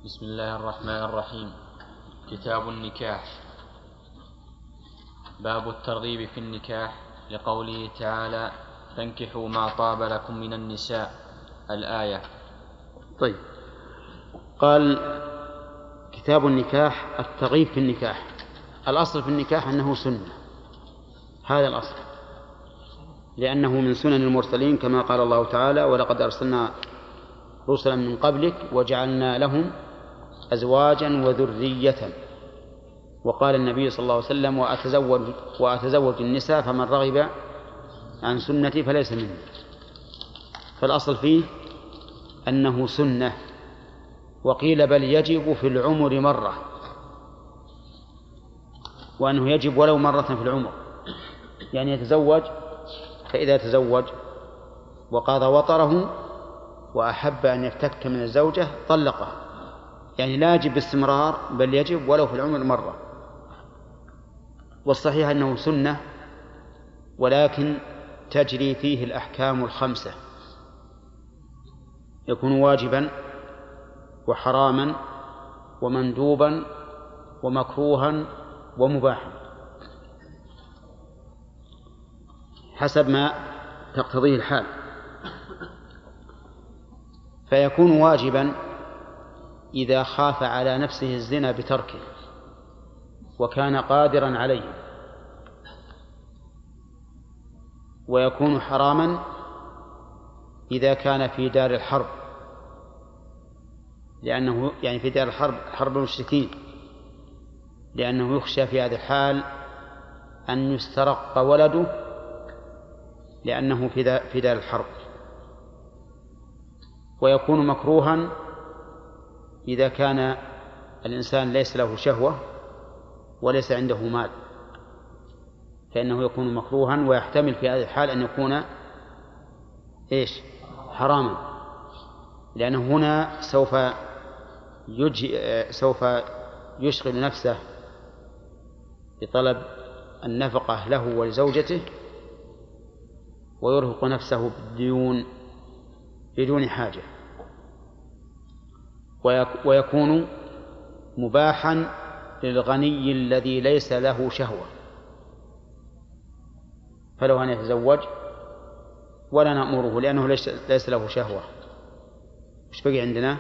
بسم الله الرحمن الرحيم. كتاب النكاح. باب الترغيب في النكاح، لقوله تعالى: فانكحوا ما طاب لكم من النساء، الآية. طيب، قال كتاب النكاح الترغيب في النكاح. الأصل في النكاح أنه سنة، هذا الأصل، لأنه من سنن المرسلين كما قال الله تعالى: ولقد أرسلنا رسلا من قبلك وجعلنا لهم أزواجا وذرية. وقال النبي صلى الله عليه وسلم: وأتزوج النساء فمن رغب عن سنتي فليس مني. فالأصل فيه أنه سنة، وقيل بل يجب في العمر مرة، وأنه يجب ولو مرة في العمر، يعني يتزوج، فإذا تزوج وقاضى وطره وأحب أن يفتك من الزوجة طلقه، يعني لا يجب باستمرار، بل يجب ولو في العمر مرة. والصحيح أنه سنة، ولكن تجري فيه الأحكام الخمسة: يكون واجبا وحراما ومندوبا ومكروها ومباحا حسب ما تقتضيه الحال. فيكون واجبا إذا خاف على نفسه الزنا بتركه وكان قادرا عليه، ويكون حراما إذا كان في دار الحرب، لأنه يعني في دار الحرب، حرب المشركين، لأنه يخشى في هذا الحال أن يسترق ولده لأنه في دار الحرب. ويكون مكروها إذا كان الإنسان ليس له شهوة وليس عنده مال، فإنه يكون مكروها، ويحتمل في هذه الحال أن يكون حراما، لأنه هنا سوف يشغل نفسه بطلب النفقة له ولزوجته، ويرهق نفسه بالديون بدون حاجة. ويكون مباحا للغني الذي ليس له شهوة، فلو أن يتزوج ولا نأمره لأنه ليس له شهوة، إيش بقي عندنا؟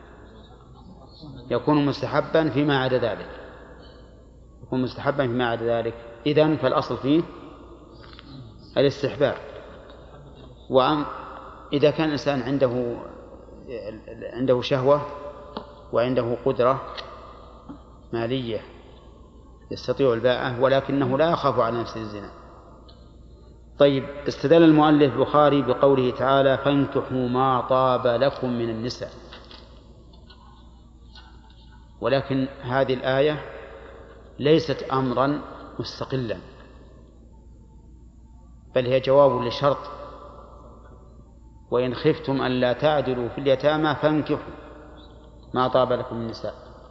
يكون مستحبا فيما عدا ذلك، يكون مستحبا فيما عدا ذلك. إذن فالأصل فيه الاستحباب. وإذا كان الإنسان عنده شهوة وعنده قدرة مالية يستطيع الباءة، ولكنه لا يخاف على نفسه الزنا. طيب، استدل المؤلف البخاري بقوله تعالى: فانكحوا ما طاب لكم من النساء، ولكن هذه الآية ليست أمرا مستقلا، بل هي جواب لشرط: وإن خفتم أن لا تعدلوا في اليتامى فانكحوا ما طاب لكم من النساء.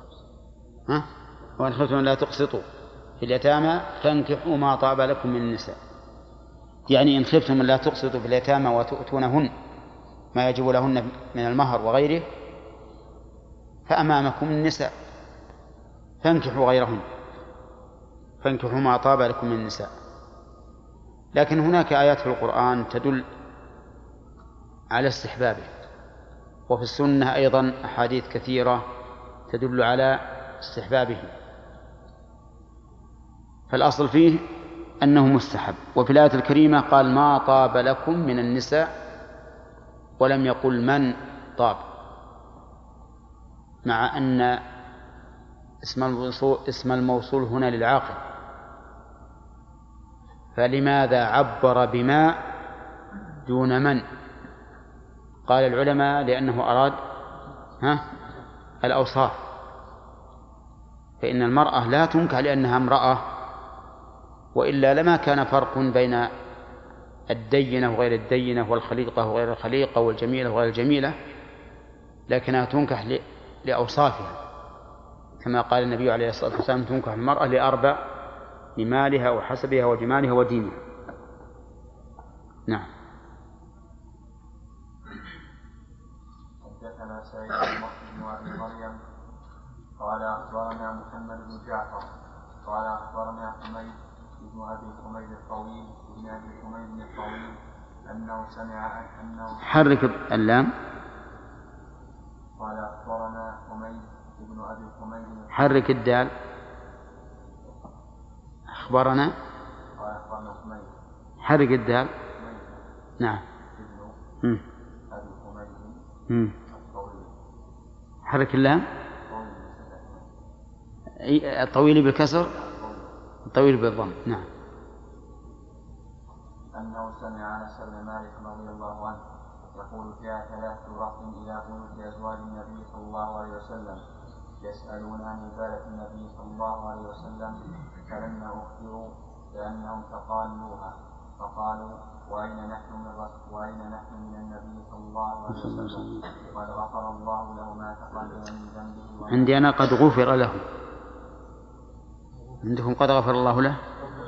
وإن خفتم أن لا تقسطوا في اليتامى فانكحوا ما طاب لكم من النساء، يعني إن خفتم أن لا تقسطوا في اليتامى وتؤتونهن ما يجب لهن من المهر وغيره، فأمامكم النساء فانكحوا غيرهن، فانكحوا ما طاب لكم من النساء. لكن هناك آيات في القرآن تدل على استحبابه، وفي السنة أيضا أحاديث كثيرة تدل على استحبابه، فالأصل فيه أنه مستحب. وفي الآية الكريمة قال: ما طاب لكم من النساء، ولم يقل من طاب، مع أن اسم الموصول هنا للعاقل، فلماذا عبر بما دون من؟ قال العلماء: لأنه أراد الأوصاف، فإن المرأة لا تنكح لأنها امرأة، وإلا لما كان فرق بين الدينة وغير الدينة، والخليقة وغير الخليقة، والجميلة وغير الجميلة، لكنها تنكح لأوصافها، كما قال النبي عليه الصلاة والسلام: تنكح المرأة لأربع: لمالها وحسبها وجمالها ودينها. نعم. حدثنا سعيد بن أبي مريم محمد بن جعفر قال أخبرنا حميد بن أبي حميد الطويل أنه سمع أنه حرك اللام. قال أخبرنا حميد بن أبي حميد حرك الدال. أخبرنا. قال أخبرنا حميد. حرك الدال. نعم. ابن أبي حميد الطويل. حرك اللام. الطويل بالكسر، الطويل بالضم. نعم. أنه سمع أنس بن مالك رضي الله عنه يقول: جاء 3 رهط إلى بيوت أزواج النبي صلى الله عليه وسلم يسألون عن عبادة النبي صلى الله عليه وسلم، فلما أخبروا بأنهم تقالوها فقالوا: وأين نحن من النبي صلى الله عليه وسلم؟ قد غفر الله له ما تقدم من ذنبه. عندي أنا قد غفر له. عندكم قد غفر الله له؟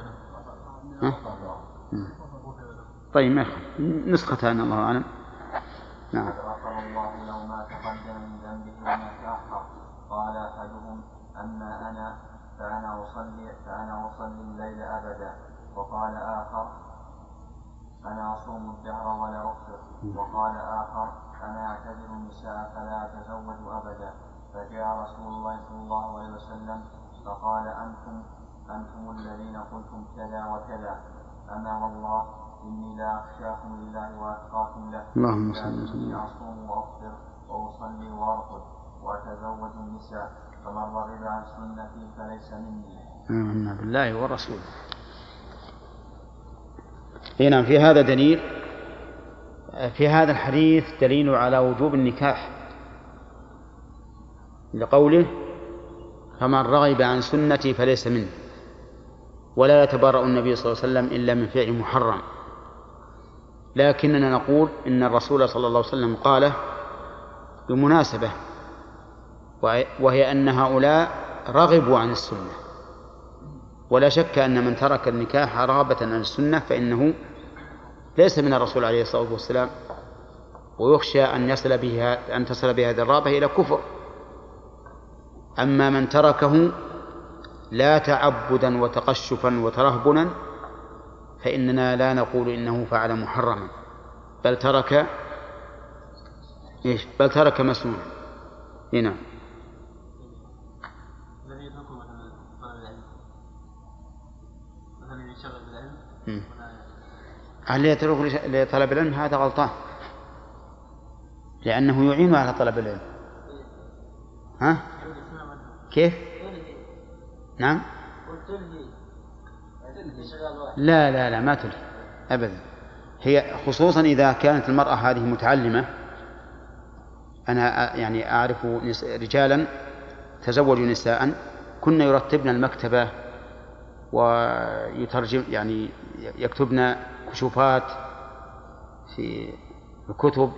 طيب ما نسختان الله أعلم. نعم. قد غفر الله له ما تقدم من ذنبه وما تأخر. قال أحدهم: أما أنا فأنا أصلي الليل أبدا. وقال آخر: أنا أصوم الدهر ولا أفطر. وقال آخر: أنا أعتذر النساء فلا أتزوج أبدا. فجاء رسول الله صلى الله عليه وسلم فقال: أنتم الذين قلتم كذا وكذا. أما والله إني لا أخشاكم لله وأتقاكم له. اللهم صل وسلم. إني أصوم وأفطر وأصلي وأرقد وأتزوج النساء، فمن رغب عن سنتي فليس مني. آمنا بالله ورسوله. هنا في هذا دليل، في هذا الحديث دليل على وجوب النكاح لقوله: فمن رغب عن سنتي فليس مني. ولا يتبرأ النبي صلى الله عليه وسلم إلا من فعل محرم. لكننا نقول إن الرسول صلى الله عليه وسلم قال بمناسبة، وهي أن هؤلاء رغبوا عن السنة. ولا شك أن من ترك النكاح رغبة عن السنة فإنه ليس من الرسول عليه الصلاة والسلام، ويخشى أن تصل بهذه الرغبة إلى كفر. أما من تركه لا تعبدا وتقشفا وترهبنا فإننا لا نقول إنه فعل محرما، بل ترك مسنونا. هنا اللي يترك لطلب العلم هذا غلطان، لأنه يعين على طلب العلم. ها؟ كيف؟ نعم. لا ما تلهي أبدا. هي خصوصا إذا كانت المرأة هذه متعلمة. أنا يعني أعرف رجالا تزوجوا نساء كنا يرتبن المكتبة ويترجم، يعني يكتبن كشوفات في الكتب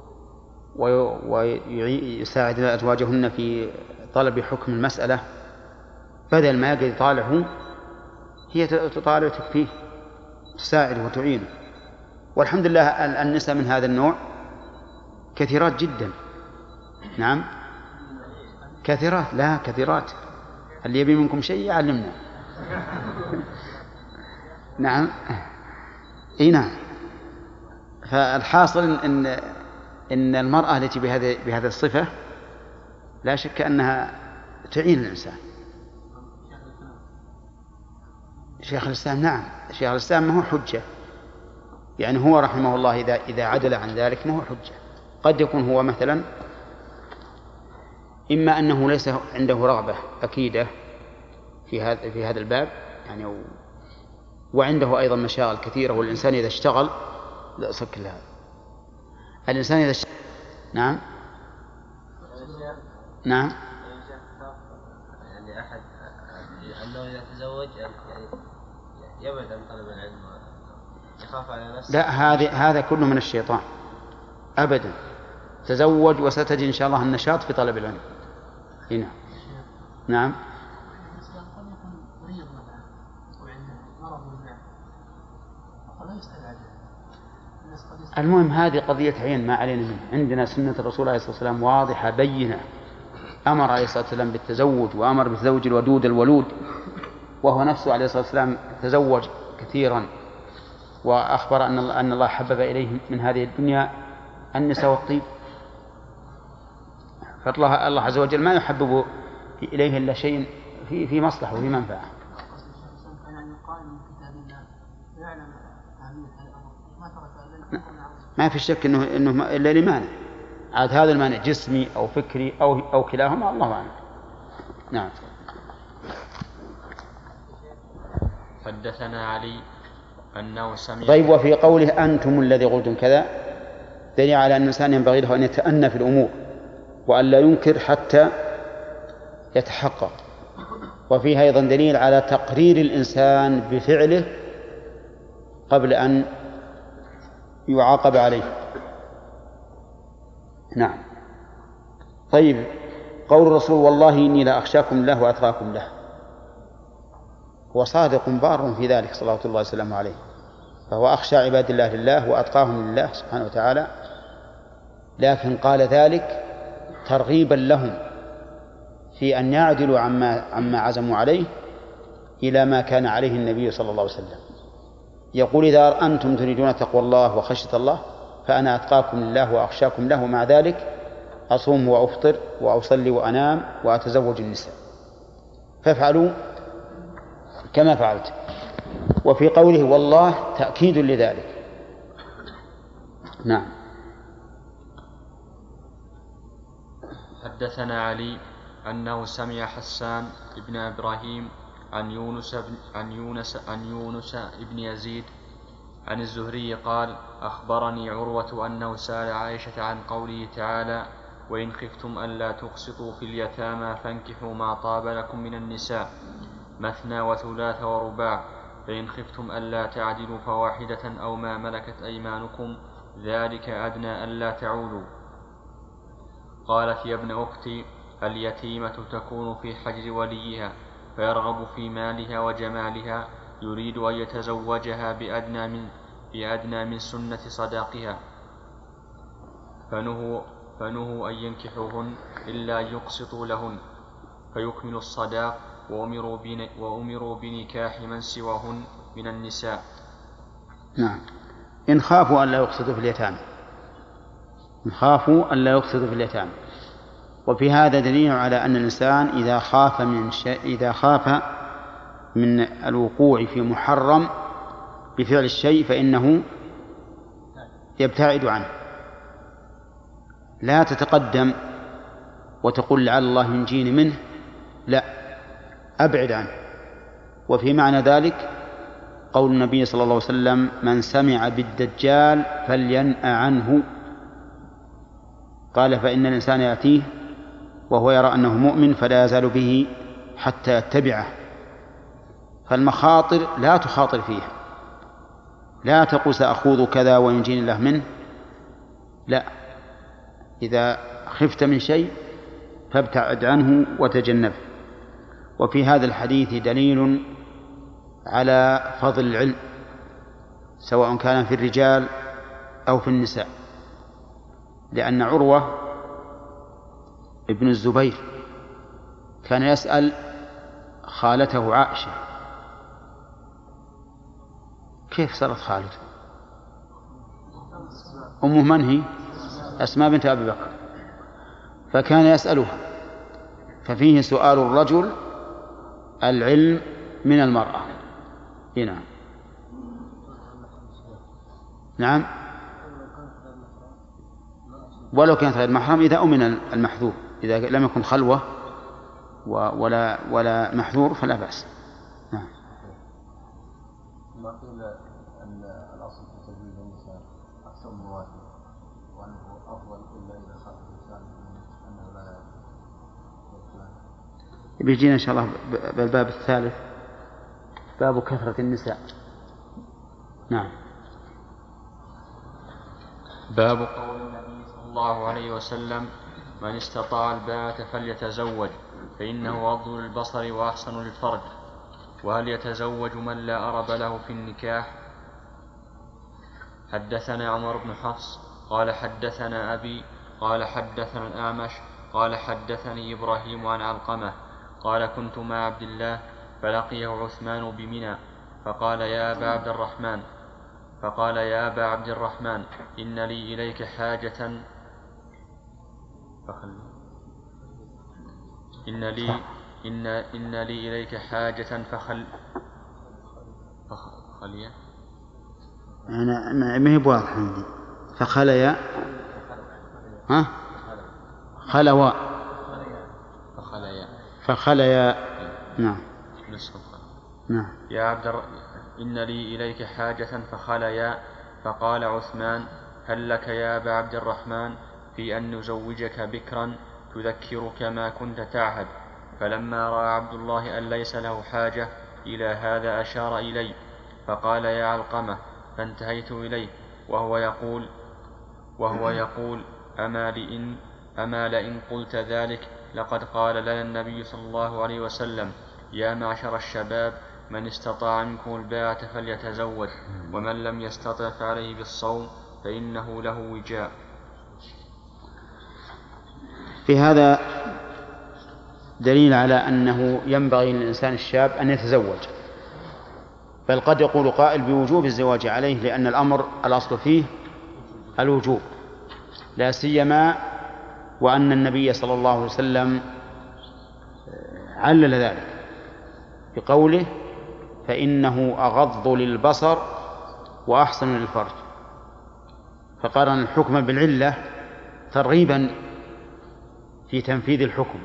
ويساعد أزواجهن في طلب حكم المسألة، بدل ما يقعد يطالعه هي تطالع تكفيه، تساعد وتعينه. والحمد لله النساء من هذا النوع كثيرات جدا. نعم كثيرات. اللي يبي منكم شيء يعلمنا. نعم. نعم. فالحاصل إن المرأة التي بهذه الصفة لا شك أنها تعين الإنسان. شيخ الإسلام، نعم، شيخ الإسلام ما هو حجة، يعني هو رحمه الله إذا عدل عن ذلك ما هو حجة. قد يكون هو مثلا إما أنه ليس عنده رغبة أكيدة في هذا الباب، يعني وعنده أيضا مشاغل كثيرة. والإنسان إذا اشتغل لا صك لهذا الإنسان إذا اشتغل. نعم يعني أحد أنه إذا تزوج يعني يبعد عن طلب العلم يخاف على نفسه. لا، هذا كله من الشيطان أبدا. تزوج وستجد إن شاء الله النشاط في طلب العلم. هنا. نعم. المهم هذه قضية عين ما علينا منها. عندنا سنة الرسول عليه الصلاة والسلام واضحة بينة. أمر عليه الصلاة والسلام بالتزوج، وأمر بالتزوج الودود الولود، وهو نفسه عليه الصلاة والسلام تزوج كثيرا، وأخبر أن الله حبب إليه من هذه الدنيا النساء والطيب. فالله عز وجل ما يحبب إليه إلا شيء في مصلحة وفي منفعة. ما في شك إنه إلا لمانع، عاد هذا المانع جسمي أو فكري أو كلاهما، الله أعلم. نعم. حدثنا علي أنه سمع. طيب، وفي قوله أنتم الذي قلتم كذا دليل على أن الإنسان ينبغي له أن يتأنى في الأمور وأن لا ينكر حتى يتحقق. وفيها أيضا دليل على تقرير الإنسان بفعله قبل أن يعاقب عليه. نعم. طيب، قول الرسول والله إني لا أخشاكم الله وأتقاكم له، هو صادق بار في ذلك صلى الله عليه وسلم عليه، فهو أخشى عباد الله لله وأتقاهم لله سبحانه وتعالى، لكن قال ذلك ترغيبا لهم في أن يعدلوا عما عزموا عليه إلى ما كان عليه النبي صلى الله عليه وسلم. يقول إذا أنتم تريدون تقوى الله وخشية الله فأنا أتقاكم لله وأخشاكم له، ومع ذلك أصوم وأفطر وأصلي وأنام وأتزوج النساء، فافعلوا كما فعلت. وفي قوله والله تأكيد لذلك. نعم. حدثنا علي أنه سمع حسان بن إبراهيم عن يونس بن يزيد عن الزهري قال أخبرني عروة أنه سأل عائشة عن قوله تعالى وإن خفتم ألا تقسطوا في اليتامى فانكحوا ما طاب لكم من النساء مثنى وثلاث ورباع فإن خفتم ألا تعدلوا فواحدة أو ما ملكت أيمانكم ذلك أدنى ألا تعولوا. قالت يا ابن أختي اليتيمة تكون في حجر وليها فيرغب في مالها وجمالها يريد أن يتزوجها بأدنى من سنة صداقها فنهوا أن ينكحوهن إلا يقسطوا لهن فيكملوا الصداق وأمروا بنكاح من سواهن من النساء. نعم. إن خافوا أن لا يقسطوا في اليتامى، إن خافوا أن لا يقسطوا في اليتامى. وفي هذا دليل على أن الإنسان إذا خاف من الوقوع في محرم بفعل الشيء فإنه يبتعد عنه، لا تتقدم وتقول لعل الله ينجيني منه، لا، أبعد عنه. وفي معنى ذلك قول النبي صلى الله عليه وسلم من سمع بالدجال فلينأ عنه، قال فإن الإنسان يأتيه وهو يرى أنه مؤمن فلا يزال به حتى يتبعه. فالمخاطر لا تخاطر فيها، لا تقول سأخوض كذا وينجيني الله منه، لا، إذا خفت من شيء فابتعد عنه وتجنبه. وفي هذا الحديث دليل على فضل العلم سواء كان في الرجال أو في النساء، لأن عروة ابن الزبير كان يسأل خالته عائشة كيف صارت خالته؟ أمه من هي؟ أسماء بنت أبي بكر، فكان يسألها، ففيه سؤال الرجل العلم من المرأة. هنا نعم، ولو كانت غير محرم إذا أمن المحذور، إذا لم يكن خلوة ولا محذور فلا بأس. نعم. ما قيل أن الأصل في تزويج النساء أكثر من واحد وأنه أفضل إلا إذا خاف الإنسان أنه لا بيجينا إن شاء الله بالباب الثالث، باب كثرة النساء. نعم. باب قول النبي صلى الله عليه وسلم من استطاع الباءة فليتزوج فإنه أغض للبصر وأحسن للفرج. وهل يتزوج من لا أرب له في النكاح؟ حدثنا عمر بن حفص قال حدثنا أبي قال حدثنا الأعمش قال حدثني إبراهيم عن علقمة قال كنت مع عبد الله فلقيه عثمان بمنى فقال يا أبا عبد الرحمن إن لي إليك حاجة إن لي إليك حاجة فخلي أنا ما هي بواضح عندي. فخليا فخليا نعم. يا عبد إن لي إليك حاجة فخليا. فقال عثمان هل لك يا أبا عبد الرحمن في أن نزوجك بكرا تذكرك ما كنت تعهد؟ فلما رأى عبد الله أن ليس له حاجة إلى هذا أشار إلي فقال يا علقمة، فانتهيت إليه وهو يقول أما لئن قلت ذلك لقد قال لنا النبي صلى الله عليه وسلم يا معشر الشباب من استطاع منكم الباءة فليتزوج ومن لم يستطع فعليه بالصوم فإنه له وجاء. في هذا دليل على أنه ينبغي للإنسان الشاب أن يتزوج، بل قد يقول قائل بوجوب الزواج عليه لأن الأمر الأصل فيه الوجوب، لا سيما وأن النبي صلى الله عليه وسلم علل ذلك بقوله فإنه أغض للبصر وأحسن للفرج، فقارن الحكم بالعلة ترغيبا في تنفيذ الحكم،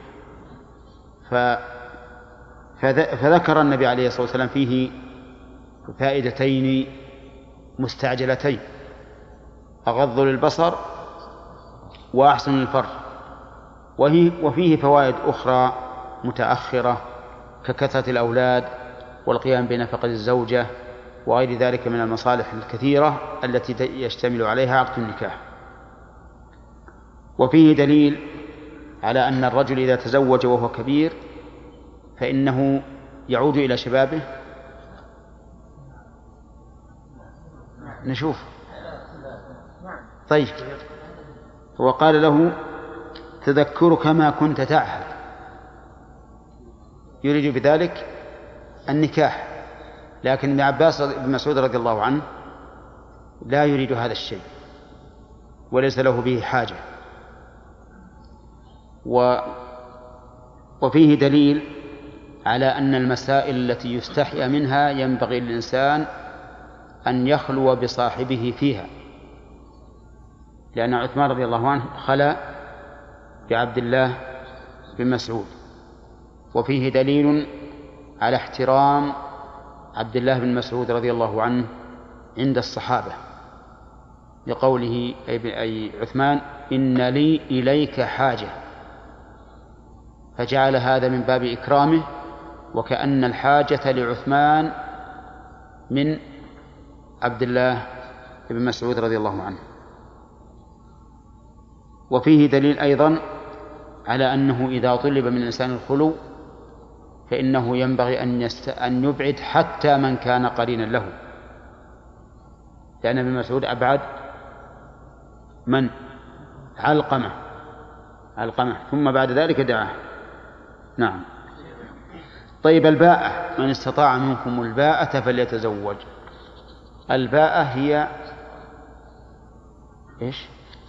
فذكر النبي عليه الصلاة والسلام فيه فائدتين مستعجلتين: أغض للبصر وأحسن للفرج، وفيه فوائد أخرى متأخرة ككثرة الأولاد والقيام بنفقة الزوجة وغير ذلك من المصالح الكثيرة التي يشتمل عليها عقد النكاح. وفيه دليل على أن الرجل إذا تزوج وهو كبير فإنه يعود إلى شبابه. نشوف. طيب، وقال له تذكرك ما كنت تعهد، يريد بذلك النكاح، لكن ابن عباس بن مسعود رضي الله عنه لا يريد هذا الشيء وليس له به حاجة. وفيه دليل على أن المسائل التي يستحيا منها ينبغي للإنسان أن يخلو بصاحبه فيها، لأن عثمان رضي الله عنه خلا بعبد الله بن مسعود. وفيه دليل على احترام عبد الله بن مسعود رضي الله عنه عند الصحابة لقوله أي عثمان إن لي إليك حاجة، فجعل هذا من باب إكرامه، وكأن الحاجة لعثمان من عبد الله بن مسعود رضي الله عنه. وفيه دليل أيضا على أنه إذا طلب من الإنسان الخلو فإنه ينبغي أن يبعد حتى من كان قرينا له، لأن ابن مسعود أبعد من علقمة ثم بعد ذلك دعاه. نعم. طيب، الباءة، من استطاع منكم الباءة فليتزوج. الباءة هي إيش؟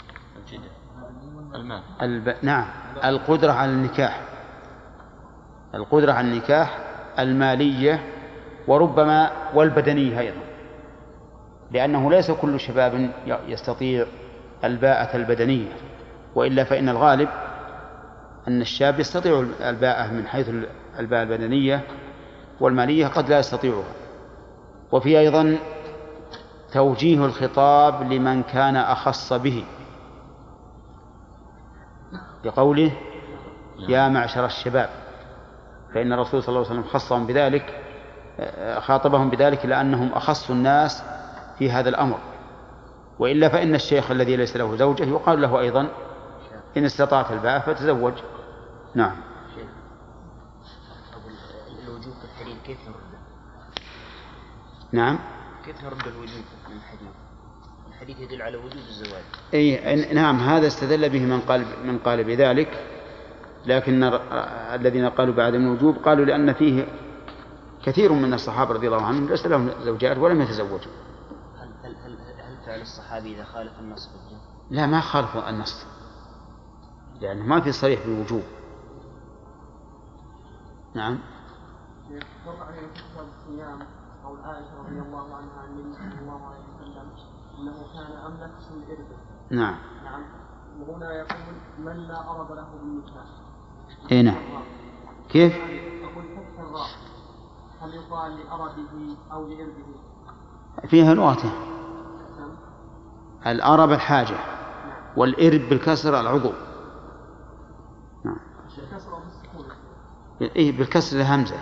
نعم، القدرة على النكاح المالية وربما والبدنية أيضا، لأنه ليس كل شباب يستطيع الباءة البدنية، وإلا فإن الغالب أن الشاب يستطيع الباءة من حيث الباءة البدنية، والمالية قد لا يستطيعها. وفي أيضا توجيه الخطاب لمن كان أخص به بقوله يا معشر الشباب، فإن الرسول صلى الله عليه وسلم خصهم بذلك، خاطبهم بذلك لأنهم أخص الناس في هذا الأمر، وإلا فإن الشيخ الذي ليس له زوجة يقال له أيضا إن استطعت الباءة فتزوج. نعم. الوجوب في الحديث كيف نرده؟ نعم، كيف نرد الوجوب من الحديث؟ الحديث يدل على وجوب الزواج. نعم، هذا استدل به من قال بذلك لكن الذين قالوا بعدم الوجوب قالوا لأن فيه كثير من الصحابة رضي الله عنهم ليس لهم زوجات ولم يتزوجوا. هل فعل الصحابي إذا خالف النص بالجنة؟ لا، ما خالف النص، لأنه ما في صريح بالوجوب. نعم. وقع في كتاب الصيام قول عائشة رضي الله عنها عن النبي صلى الله عليه وسلم أنه كان أملك من إربه. نعم. نعم. وهنا يقول من لا أرض له بالنكاح. إيه نعم. كيف؟ أقول فتح الراء هل يقال لأربه أو لإربه؟ فيها نقطة. الأرب الحاجة والإرب بالكسر العضو. نعم. بالكسر أو بالسكون؟ إيه بالكسر الهمزة.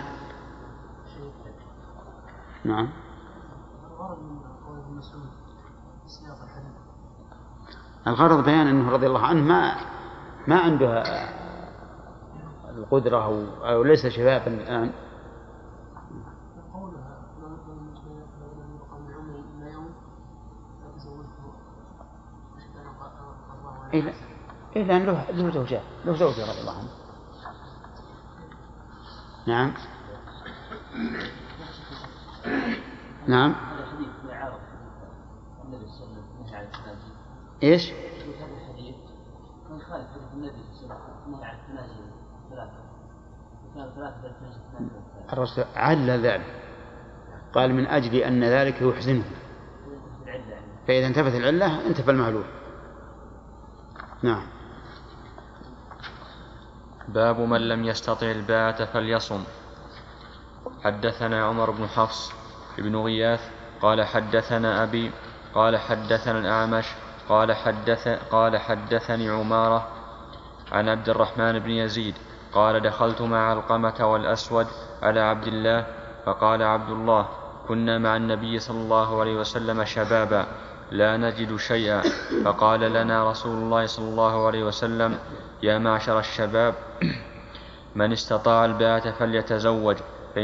نعم. الغرض بيان أنه رضي الله عنه ما عنده القدرة أو ليس شبابا الآن. إلا أن له زوجة رضي الله عنه. نعم. نعم. إيش؟ هذا الحديث من خالف حديث النبي صلى الله عليه وسلم عن التنازل ثلاثة. الرسول علل ذلك، قال من أجل أن ذلك يحزنه، فإذا انتفت العلة انتفى المعلول. نعم. باب من لم يستطع الباءة فليصم. حدثنا عمر بن حفص بن غياث قال حدثنا أبي قال حدثنا الأعمش قال حدثني عمارة عن عبد الرحمن بن يزيد قال دخلت مع علقمة والأسود على عبد الله فقال عبد الله كنا مع النبي صلى الله عليه وسلم شبابا لا نجد شيئا، فقال لنا رسول الله صلى الله عليه وسلم يا معشر الشباب من استطاع الباءة فليتزوج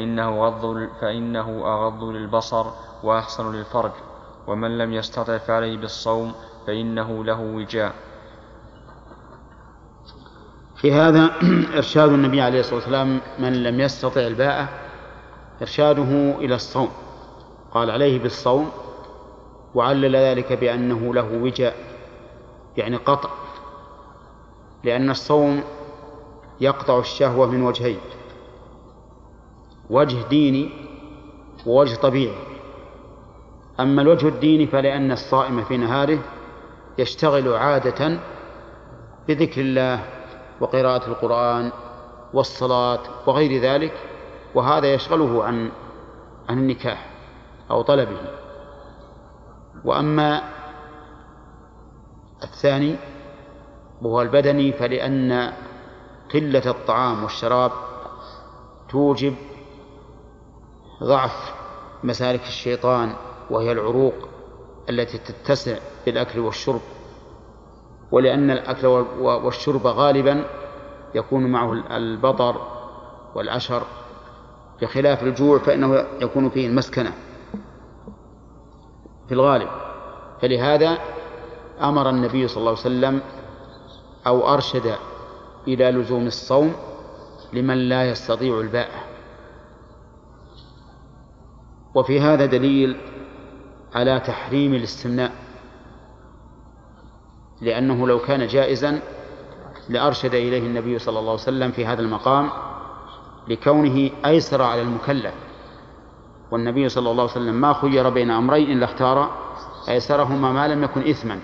فإنه أغض للبصر وأحسن للفرج، ومن لم يستطع فعليه بالصوم فإنه له وجاء. في هذا إرشاد النبي عليه الصلاة والسلام من لم يستطع الباءة، إرشاده إلى الصوم، قال عليه بالصوم، وعلل ذلك بأنه له وجاء يعني قطع، لأن الصوم يقطع الشهوة من وجهين، وجه ديني ووجه طبيعي. أما الوجه الديني فلأن الصائم في نهاره يشتغل عادة بذكر الله وقراءة القرآن والصلاة وغير ذلك، وهذا يشغله عن النكاح أو طلبه. وأما الثاني وهو البدني فلأن قلة الطعام والشراب توجب ضعف مسالك الشيطان، وهي العروق التي تتسع بالأكل والشرب، ولأن الأكل والشرب غالبا يكون معه البطر والعشر، بخلاف الجوع فإنه يكون فيه المسكنة في الغالب. فلهذا أمر النبي صلى الله عليه وسلم أو أرشد إلى لزوم الصوم لمن لا يستطيع الباءة. وفي هذا دليل على تحريم الاستمناء، لأنه لو كان جائزا لأرشد إليه النبي صلى الله عليه وسلم في هذا المقام، لكونه أيسر على المكلف، والنبي صلى الله عليه وسلم ما خير بين أمرين إلا اختار أيسرهما ما لم يكن إثما،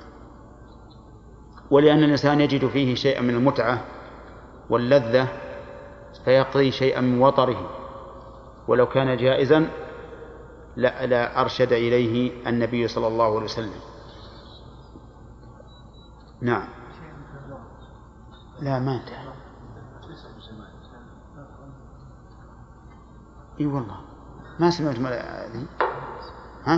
ولأن الإنسان يجد فيه شيئا من المتعة واللذة فيقضي شيئا من وطره، ولو كان جائزا لا أرشد إليه النبي صلى الله عليه وسلم. نعم. لا ما انتهى. اي والله ما سمعت هذه. ها؟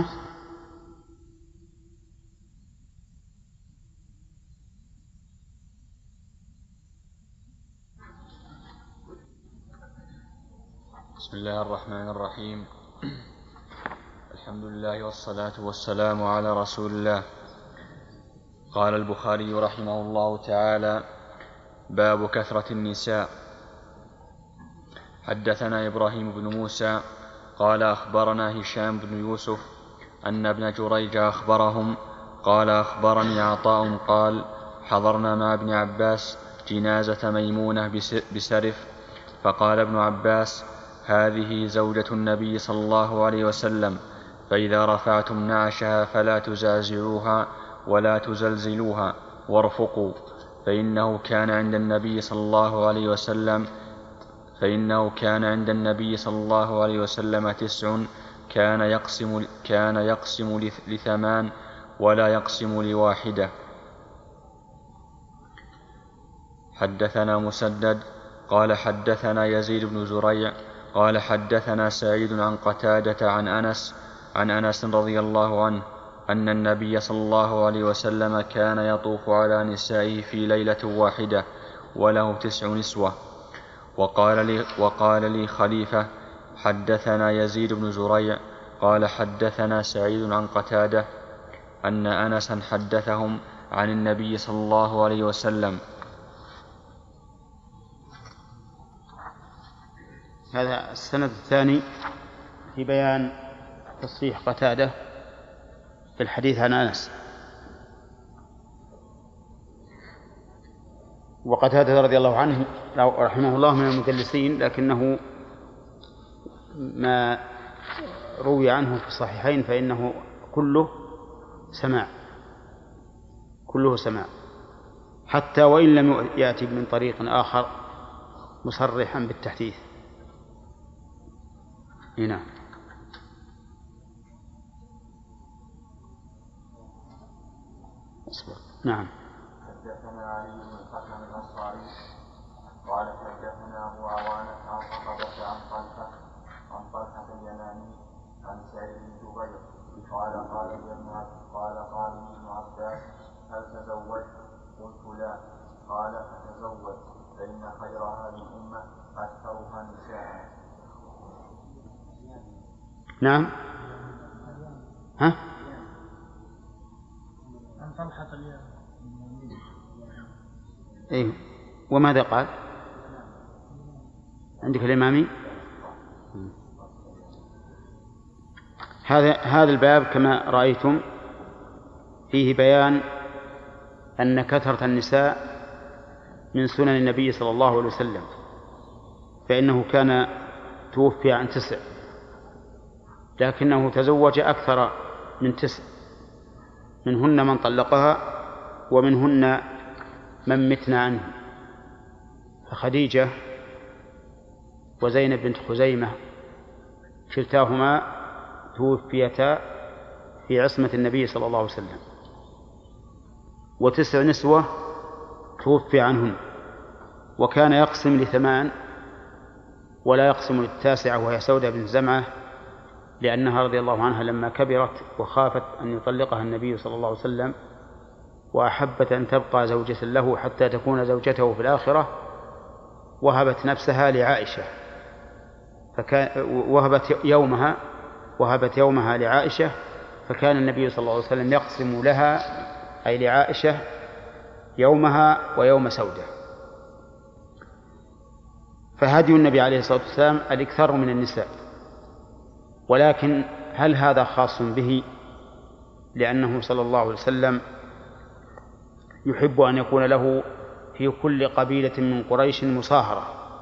بسم الله الرحمن الرحيم. الحمد لله والصلاة والسلام على رسول الله. قال البخاري رحمه الله تعالى: باب كثرة النساء. حدثنا إبراهيم بن موسى قال أخبرنا هشام بن يوسف أن ابن جريج أخبرهم قال أخبرني عطاء قال حضرنا مع ابن عباس جنازة ميمونة بسرف، فقال ابن عباس هذه زوجة النبي صلى الله عليه وسلم، فإذا رفعتم نعشها فلا تزعزعوها ولا تزلزلوها وارفقوا، فإنه كان عند النبي صلى الله عليه وسلم 9 كان يقسم ل8 ولا يقسم ل1. حدثنا مسدد قال حدثنا يزيد بن زريع قال حدثنا سعيد عن قتادة عن أنس رضي الله عنه أن النبي صلى الله عليه وسلم كان يطوف على نسائه في ليلة واحدة وله 9 نسوة. وقال لي خليفة حدثنا يزيد بن زريع قال حدثنا سعيد عن قتادة أن أنسا حدثهم عن النبي صلى الله عليه وسلم. هذا السند الثاني في بيان تصحيح قتادة في الحديث عن أنس. وقتادة رضي الله عنه رحمه الله من المدلسين، لكنه ما روي عنه في الصحيحين فإنه كله سماع حتى وإن لم يأتي من طريق آخر مصرحا بالتحديث. هنا نعم. حدثنا علي بن الحكم الأنصاري قال حدثنا أبو عوانة عن صحابة عن طلحة اليماني عن سعيد بن جبير قال قال ابن عباس هل تزوجت؟ قلت لا. قال فتزوج فإن خير هذه الأمة أكثرها نساء. نعم. ها؟ عن طلحة اليماني. إيه. وماذا قال؟ عندك الإمامي؟ هذا الباب كما رأيتم فيه بيان أن كثرة النساء من سنن النبي صلى الله عليه وسلم، فإنه كان توفي عن 9 لكنه تزوج أكثر من 9، منهن من طلقها ومنهن من متنا عنه. فخديجة وزينب بنت خزيمة كلتاهما توفيتا في عصمة النبي صلى الله عليه وسلم، و9 نسوة توفي عنهن، وكان يقسم ل8 ولا يقسم ل9 وهي سودة بن زمعة، لأنها رضي الله عنها لما كبرت وخافت أن يطلقها النبي صلى الله عليه وسلم وأحبت أن تبقى زوجة له حتى تكون زوجته في الآخرة وهبت نفسها لعائشة، وهبت يومها لعائشة، فكان النبي صلى الله عليه وسلم يقسم لها أي لعائشة يومها ويوم سودة. فهدي النبي عليه الصلاة والسلام الإكثار من النساء، ولكن هل هذا خاص به؟ لأنه صلى الله عليه وسلم يحب أن يكون له في كل قبيلة من قريش مصاهرة،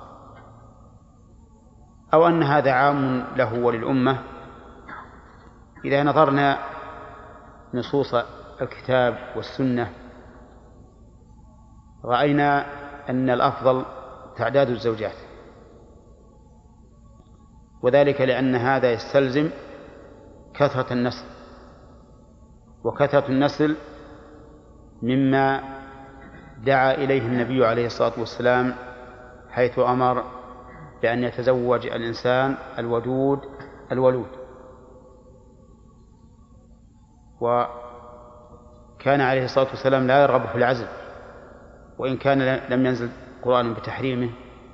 أو أن هذا عام له وللأمة؟ إذا نظرنا نصوص الكتاب والسنة رأينا أن الأفضل تعداد الزوجات، وذلك لأن هذا يستلزم كثرة النسل، وكثرة النسل مما دعا إليه النبي عليه الصلاة والسلام حيث أمر بأن يتزوج الإنسان الودود الولود. وكان عليه الصلاة والسلام لا يرغب في العزل، وإن كان لم ينزل قرآن بتحريمه.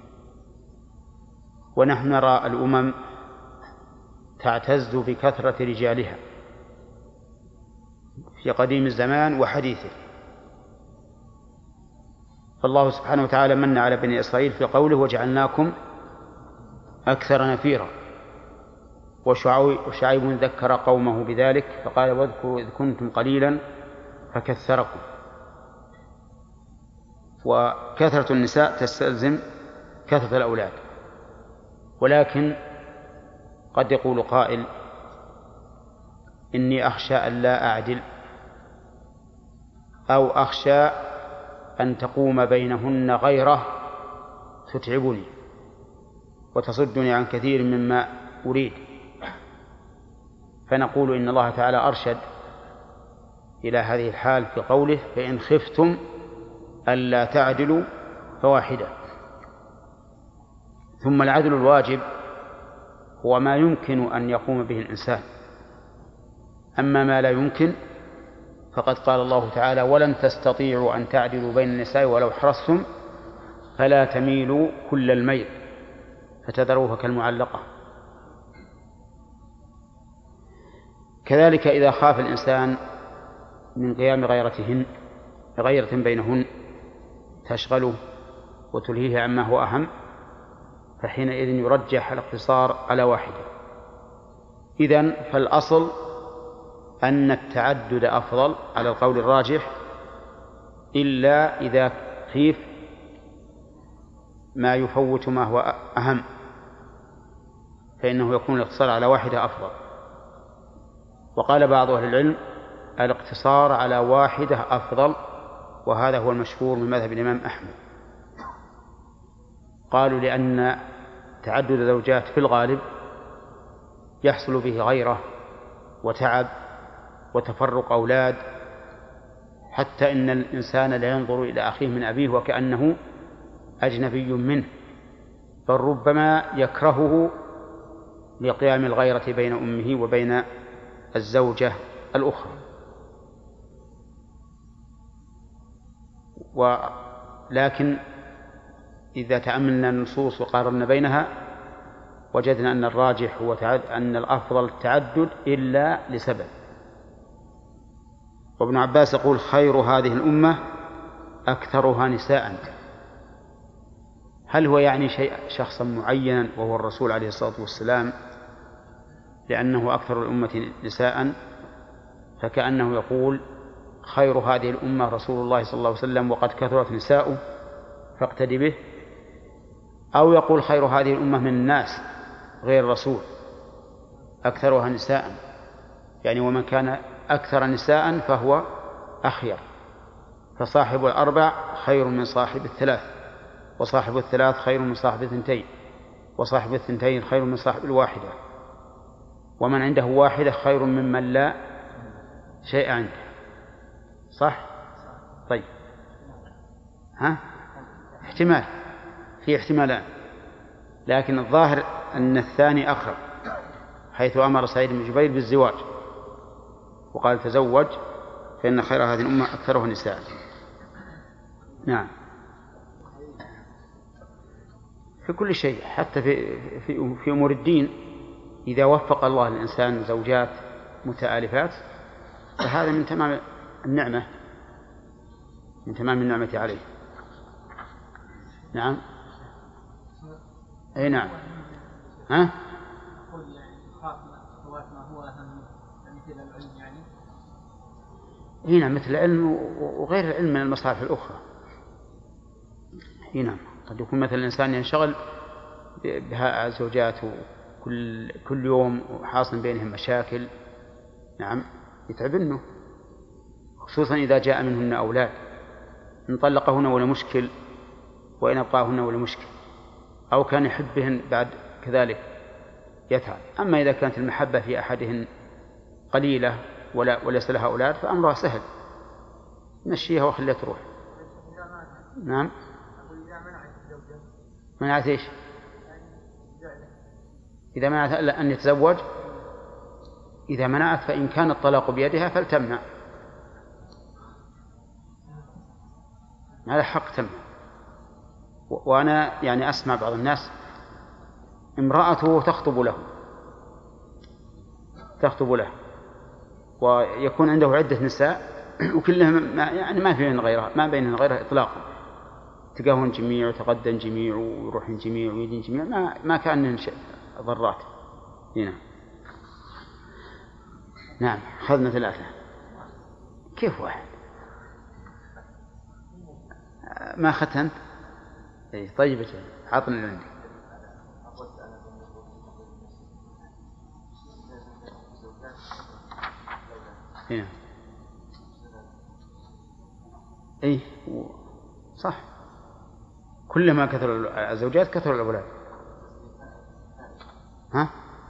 ونحن نرى الأمم تعتز بكثرة رجالها في قديم الزمان وحديثه، فالله سبحانه وتعالى من على بني إسرائيل في قوله وجعلناكم أكثر نفيرا. وشعيب ذكر قومه بذلك فقال واذكروا إذ كنتم قليلا فكثركم. وكثرة النساء تستلزم كثرة الأولاد، ولكن قد يقول قائل إني أخشى أن لا أعدل، أو أخشى أن تقوم بينهن غيره تتعبني وتصدني عن كثير مما أريد. فنقول إن الله تعالى أرشد إلى هذه الحال في قوله فإن خفتم ألا تعدلوا فواحدة. ثم العدل الواجب هو ما يمكن أن يقوم به الإنسان، أما ما لا يمكن فقد قال الله تعالى ولن تستطيعوا أن تعدلوا بين النساء ولو حرصتم فلا تميلوا كل الميل فتذروها كالمعلقة. كذلك إذا خاف الإنسان من قيام غيرة بينهن تشغله وتلهيه عما هو أهم، فحينئذ يرجح الاقتصار على واحدة. إذن فالأصل أن التعدد أفضل على القول الراجح، إلا إذا خيف ما يفوت ما هو أهم، فإنه يكون الاقتصار على واحدة أفضل. وقال بعض أهل العلم الاقتصار على واحدة أفضل، وهذا هو المشهور من مذهب الإمام أحمد. قالوا لأن تعدد الزوجات في الغالب يحصل به غيرة وتعب وتفرق أولاد، حتى إن الإنسان لا ينظر إلى أخيه من أبيه وكأنه أجنبي منه، بل ربما يكرهه لقيام الغيرة بين أمه وبين الزوجة الأخرى. ولكن إذا تأملنا النصوص وقارنا بينها وجدنا أن الراجح هو أن الأفضل التعدد إلا لسبب. وابن عباس يقول خير هذه الأمة أكثرها نساء. هل هو يعني شخصا معينا وهو الرسول عليه الصلاة والسلام لأنه أكثر الأمة نساء؟ فكأنه يقول خير هذه الأمة رسول الله صلى الله عليه وسلم وقد كثرت نساؤه فاقتدي به، أو يقول خير هذه الأمة من الناس غير الرسول أكثرها نساء، يعني ومن كان أكثر نساء فهو أخير. فصاحب الأربع خير من صاحب الثلاث، وصاحب الثلاث خير من صاحب الثنتين، وصاحب الثنتين خير من صاحب الواحدة، ومن عنده واحدة خير ممن لا شيء عنده. صح؟ طيب احتمال، في احتمالان، لكن الظاهر أن الثاني أقرب، حيث أمر سعيد بن جبير بالزواج وقال تزوج فإن خير هذه الأمة أكثرها نساء. نعم، في كل شيء، حتى في أمور الدين إذا وفق الله الإنسان زوجات متآلفات فهذا من تمام النعمة، من تمام النعمة عليه. نعم، أي نعم. هنا مثل العلم وغير العلم من المصالح الأخرى. هنا قد يكون مثل الإنسان ينشغل بها زوجاته كل يوم وحاصل بينهم مشاكل، نعم يتعبنه، خصوصا إذا جاء منهن أولاد، إن طلقهن ولا مشكل، وإن أبقاهن ولا مشكل، أو كان يحبهن بعد كذلك يتعب. أما إذا كانت المحبة في أحدهن قليلة وليس لها أولاد فأمرها سهل، مشيها وخليها تروح. نعم، منعت إيش؟ إذا منعت أن يتزوج، إذا منعت فإن كان الطلاق بيدها فلتمنع، هذا حق تمنع. وأنا يعني أسمع بعض الناس امرأته تخطب له ويكون عنده عدة نساء وكلهم ما بينهن غيرها إطلاقا، تلقاهن جميع وتغدن جميع ويروحن جميع ويجين جميع، ما كان ضرات. هنا نعم أخذنا 3. كيف واحد ما أخذت أنت؟ طيب عطني اللي عندي. هنا أي صح، كلما كثر الزوجات كثر الأولاد. ها؟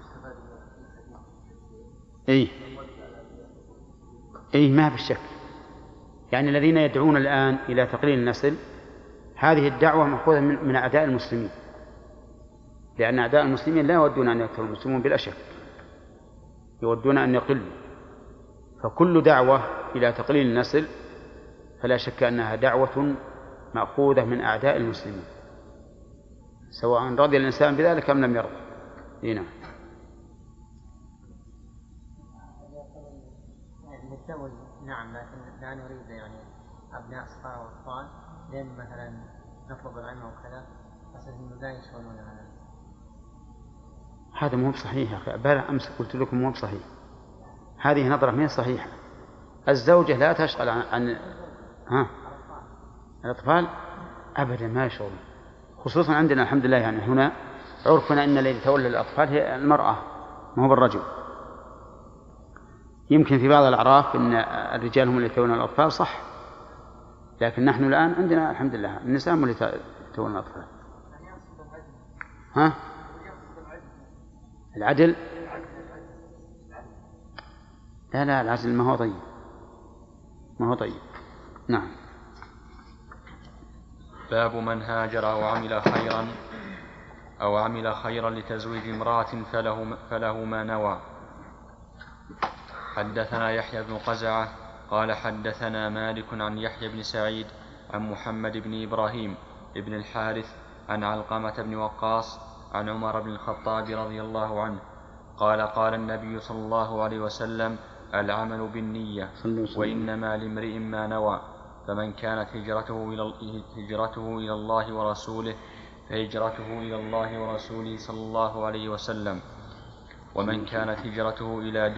أي ما بالشك. يعني الذين يدعون الآن إلى تقليل النسل هذه الدعوة مأخوذة من أعداء المسلمين، لأن أعداء المسلمين لا يودون أن يكثر المسلمون بلا شك، يودون أن يقلوا. فكل دعوة إلى تقليل النسل فلا شك أنها دعوة مأخوذة من أعداء المسلمين، سواء رضي الإنسان بذلك أم لم يرضى. هنا نتزوج نعم، لكن لا نريد يعني أبناء صغار وأطفال، لأن مثلا نطلب العلم وكذا، بس إنه لا يشغلون هذا. هذا مو بصحيح يا أخي، بلى أمس قلت لكم مو بصحيح. هذه نظرة مين صحيحة. الزوجة لا تشغل عن الأطفال أبدا، ما يشغل. خصوصا عندنا الحمد لله يعني هنا عرفنا أن الذي يتولى الأطفال هي المرأة ما هو بالرجل. يمكن في بعض الأعراف أن الرجال هم اللي يتولون الأطفال صح، لكن نحن الآن عندنا الحمد لله النساء هم اللي يتولون الأطفال. ها؟ العدل؟ لا العدل ما هو طيب، ما هو طيب. نعم. باب من هاجر أو عمل خيرا لتزويج امرأة فله ما نوى. حدثنا يحيى بن قزعة قال حدثنا مالك عن يحيى بن سعيد عن محمد بن إبراهيم بن الحارث عن علقمة بن وقاص عن عمر بن الخطاب رضي الله عنه قال قال النبي صلى الله عليه وسلم العمل بالنية وإنما لامرئ ما نوى، فمن كانت هجرته إلى الله ورسوله فهجرته إلى الله ورسوله صلى الله عليه وسلم، ومن كانت هجرته إلى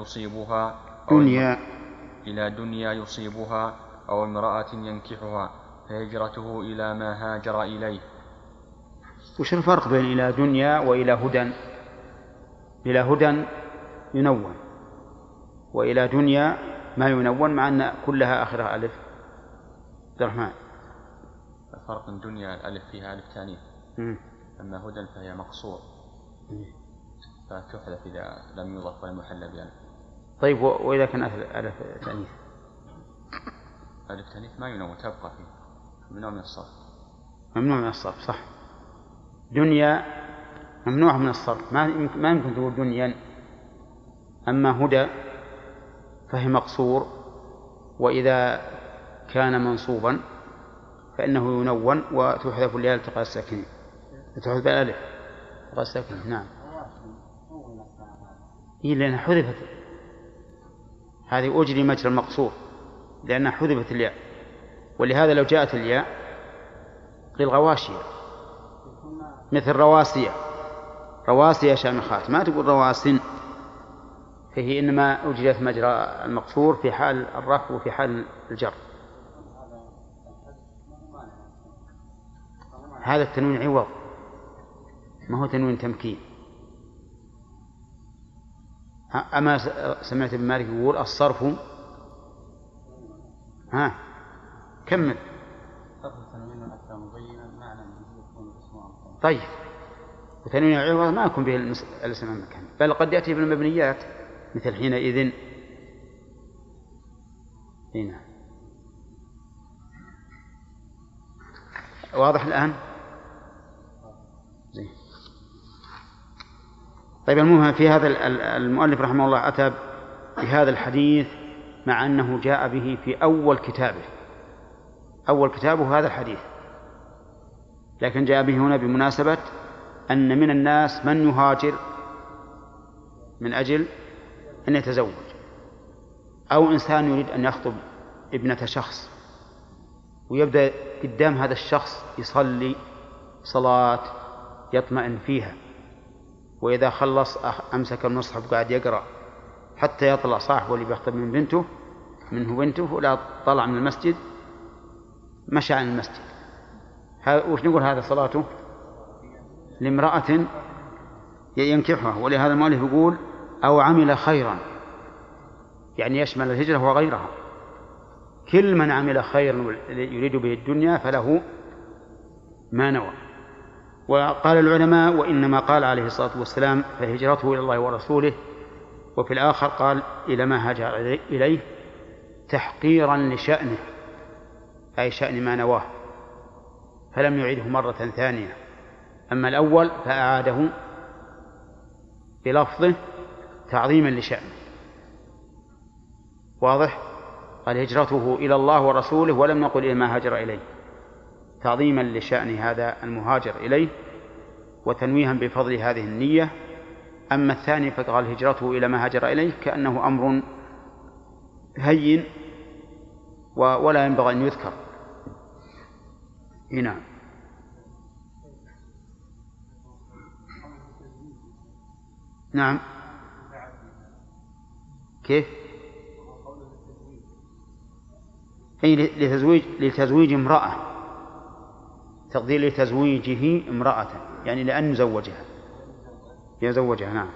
دنيا يصيبها أو امرأة ينكحها فهجرته إلى ما هاجر إليه. وش الفرق بين إلى دنيا وإلى هدى؟ إلى هدى ينون، وإلى دنيا ما ينون، مع أن كلها آخرها ألف. عبد الرحمن. الفرق بين دنيا الألف فيها ألف ثانية، أما هدى فهي مقصور فتحذف إذا لم يضف المحل بألف. طيب وإذا كان ألف ثانية؟ ألف ثانية ما ينون، تبقى فيه ممنوع من الصرف. ممنوع من الصرف صح. دنيا ممنوع من الصرف، ما يمكن تقول دنيا. أما هدى فهي مقصور، وإذا كان منصوبا فإنه ينون وتحذف الياء التقاء الساكنين، تحذف الألف التقاء الساكنين. نعم. لأنها حذفت، هذه أجري مجرى المقصور لأنها حذفت الياء. ولهذا لو جاءت الياء قيل غواشية، مثل رواسية شامخات، ما تقول رواسن، فهي إنما أجريت مجرى المقصور في حال الرفع وفي حال الجر. هذا التنوين عوض، ما هو تنوين تمكين. أما سمعت ابن مالك يقول الصرف كمل. طيب وتنوين العوض ما يكون به الاسم المكان، بل قد يأتي بالمبنيات مثل حينئذ. هنا واضح الآن؟ زين. طيب المهم في هذا المؤلف رحمه الله أتى بهذا الحديث مع أنه جاء به في أول كتابه هذا الحديث، لكن جاء به هنا بمناسبة أن من الناس من يهاجر من أجل أن يتزوج، أو إنسان يريد أن يخطب ابنة شخص ويبدأ قدام هذا الشخص يصلي صلاة يطمئن فيها، وإذا خلص أمسك المصحف وقاعد يقرأ حتى يطلع صاحبه اللي بيخطب منه بنته، ولا طلع من المسجد مشى عن المسجد. وش نقول هذا صلاته لامرأة ينكحها. ولهذا المؤلف يقول أو عمل خيرا، يعني يشمل الهجرة وغيرها. كل من عمل خيرا يريد به الدنيا فله ما نوى. وقال العلماء وإنما قال عليه الصلاة والسلام فهجرته إلى الله ورسوله، وفي الآخر قال إلى ما هاجر إليه تحقيرا لشأنه، أي شأن ما نواه، فلم يعيده مرة ثانية. أما الأول فأعاده بلفظه تعظيما لشأنه. واضح؟ قال هجرته إلى الله ورسوله ولم نقل إلى ما هاجر إليه، تعظيما لشأن هذا المهاجر إليه وتنويها بفضل هذه النية. أما الثاني فقال هجرته إلى ما هاجر إليه كأنه أمر هين ولا ينبغي أن يذكر. هنا نعم. كيف؟ أي لتزويج امرأة، تقدير لتزويجه امرأة، يعني لأن يزوجها. نعم.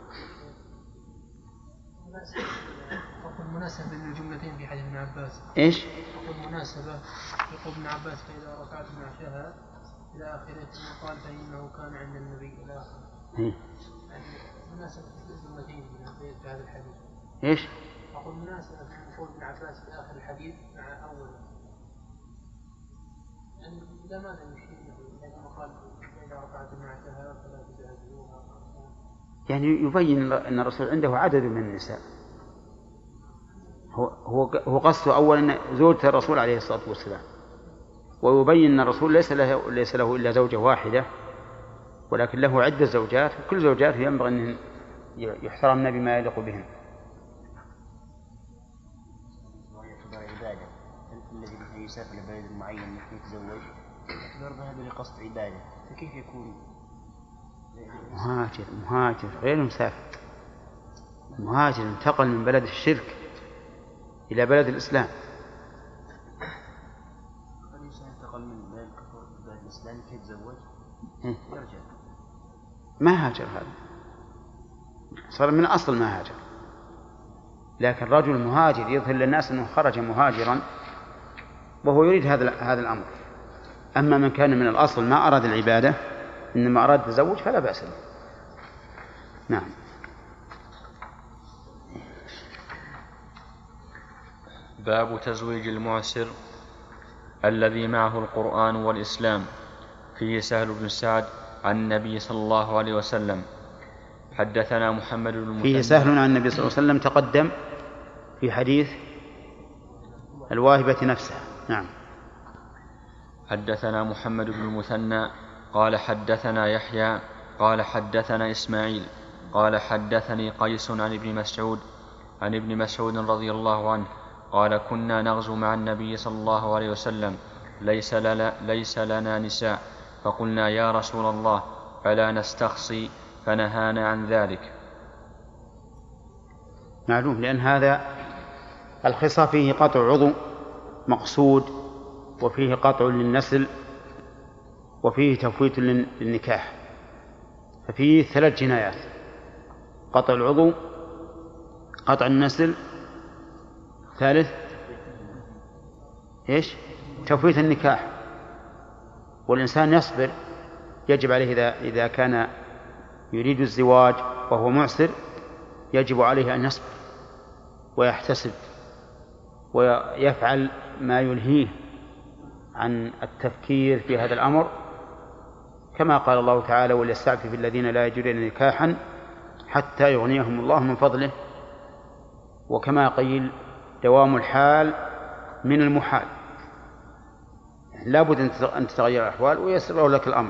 أقول مناسبة بين الجملتين في حديث ابن عباس. إيش؟ أقول مناسبة يقول ابن عباس فإذا ركعت معشها إلى آخره ثم قال فإنه كان عند النبي إلى آخره. يعني مناسبة الجملتين في هذا الحديث. إيش؟ أقول مناسبة يقول ابن عباس في آخر الحديث مع أوله. يعني إذا ماذا يشير لما قال إذا ركعت معشها فلا تزعجوها، يعني يبين أن الرسول عنده عدد من النساء. هو قصده أولا زوجة الرسول عليه الصلاة والسلام، ويبين أن الرسول ليس له إلا زوجة واحدة، ولكن له عدة زوجات، وكل زوجات ينبغي أن يحترمن بما يليق بهن. الذي يسافر لبلد معين لكي يتزوج يعتبر ذهب لقصد عبادة، فكيف يكون مهاجر غير مسافر؟ مهاجر انتقل من بلد الشرك إلى بلد الإسلام. الإنسان انتقل من بلد الكفر إلى بلد الإسلام كي يتزوج يرجع، ما هاجر، هذا صار من أصل ما هاجر. لكن رجل مهاجر يظهر للناس أنه خرج مهاجرا وهو يريد هذا الأمر. أما من كان من الأصل ما أراد العبادة إنما أراد التزوج فلا بأس به. نعم. باب تزويج المعسر الذي معه القرآن والإسلام. فيه سهل بن سعد عن النبي صلى الله عليه وسلم. حدثنا محمد بن المثنى. فيه سهل عن النبي صلى الله عليه وسلم تقدم في حديث الواهبة نفسها. نعم. حدثنا محمد بن المثنى قال حدثنا يحيى قال حدثنا إسماعيل قال حدثني قيس عن ابن مسعود رضي الله عنه قال كنا نغزو مع النبي صلى الله عليه وسلم ليس لنا نساء، فقلنا يا رسول الله فلا نستخصي، فنهانا عن ذلك. معلوم، لأن هذا الخصى فيه قطع عضو مقصود، وفيه قطع للنسل، وفيه تفويت للنكاح، ففيه 3 جنايات: قطع العضو، قطع النسل، ثالث إيش؟ تفويت النكاح. والإنسان يصبر، يجب عليه إذا كان يريد الزواج وهو معسر يجب عليه أن يصبر ويحتسب ويفعل ما يلهيه عن التفكير في هذا الأمر، كما قال الله تعالى: وليستعفف الذين لا يجدون نكاحا حتى يغنيهم الله من فضله. وكما قيل: دوام الحال من المحال، لا بد أن تتغير الأحوال ويسر لك الأمر.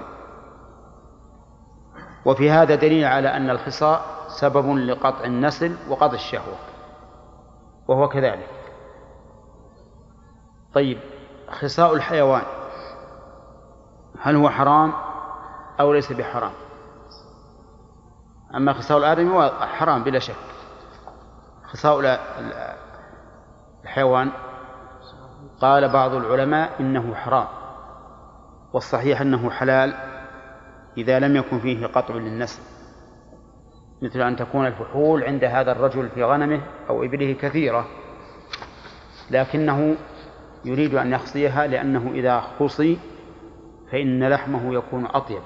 وفي هذا دليل على أن الخصاء سبب لقطع النسل وقطع الشهوة، وهو كذلك. طيب، خصاء الحيوان هل هو حرام أو ليس بحرام. أما خصاء الآدمي حرام بلا شك. خصاء الحيوان قال بعض العلماء إنه حرام، والصحيح أنه حلال إذا لم يكن فيه قطع للنسل، مثل أن تكون الفحول عند هذا الرجل في غنمه أو إبله كثيرة، لكنه يريد أن يخصيها لأنه إذا خصي فإن لحمه يكون أطيب.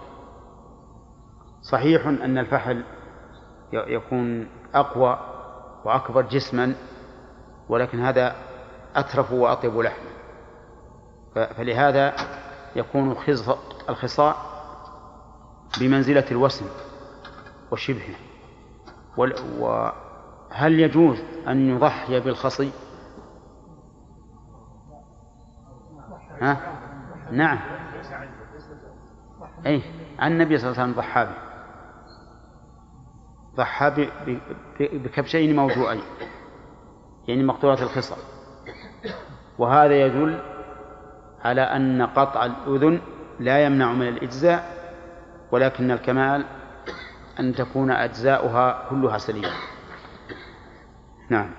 صحيح أن الفحل يكون أقوى وأكبر جسما، ولكن هذا أترف وأطيب لحما، فلهذا يكون الخصاء بمنزلة الوسم وشبهه. وهل يجوز أن يضحي بالخصي؟ نعم، أي النبي صلى الله عليه وسلم ضحى بكبشين موجوعين، يعني مقطوعة الخصر، وهذا يدل على أن قطع الأذن لا يمنع من الإجزاء، ولكن الكمال أن تكون أجزاؤها كلها سليمة. نعم.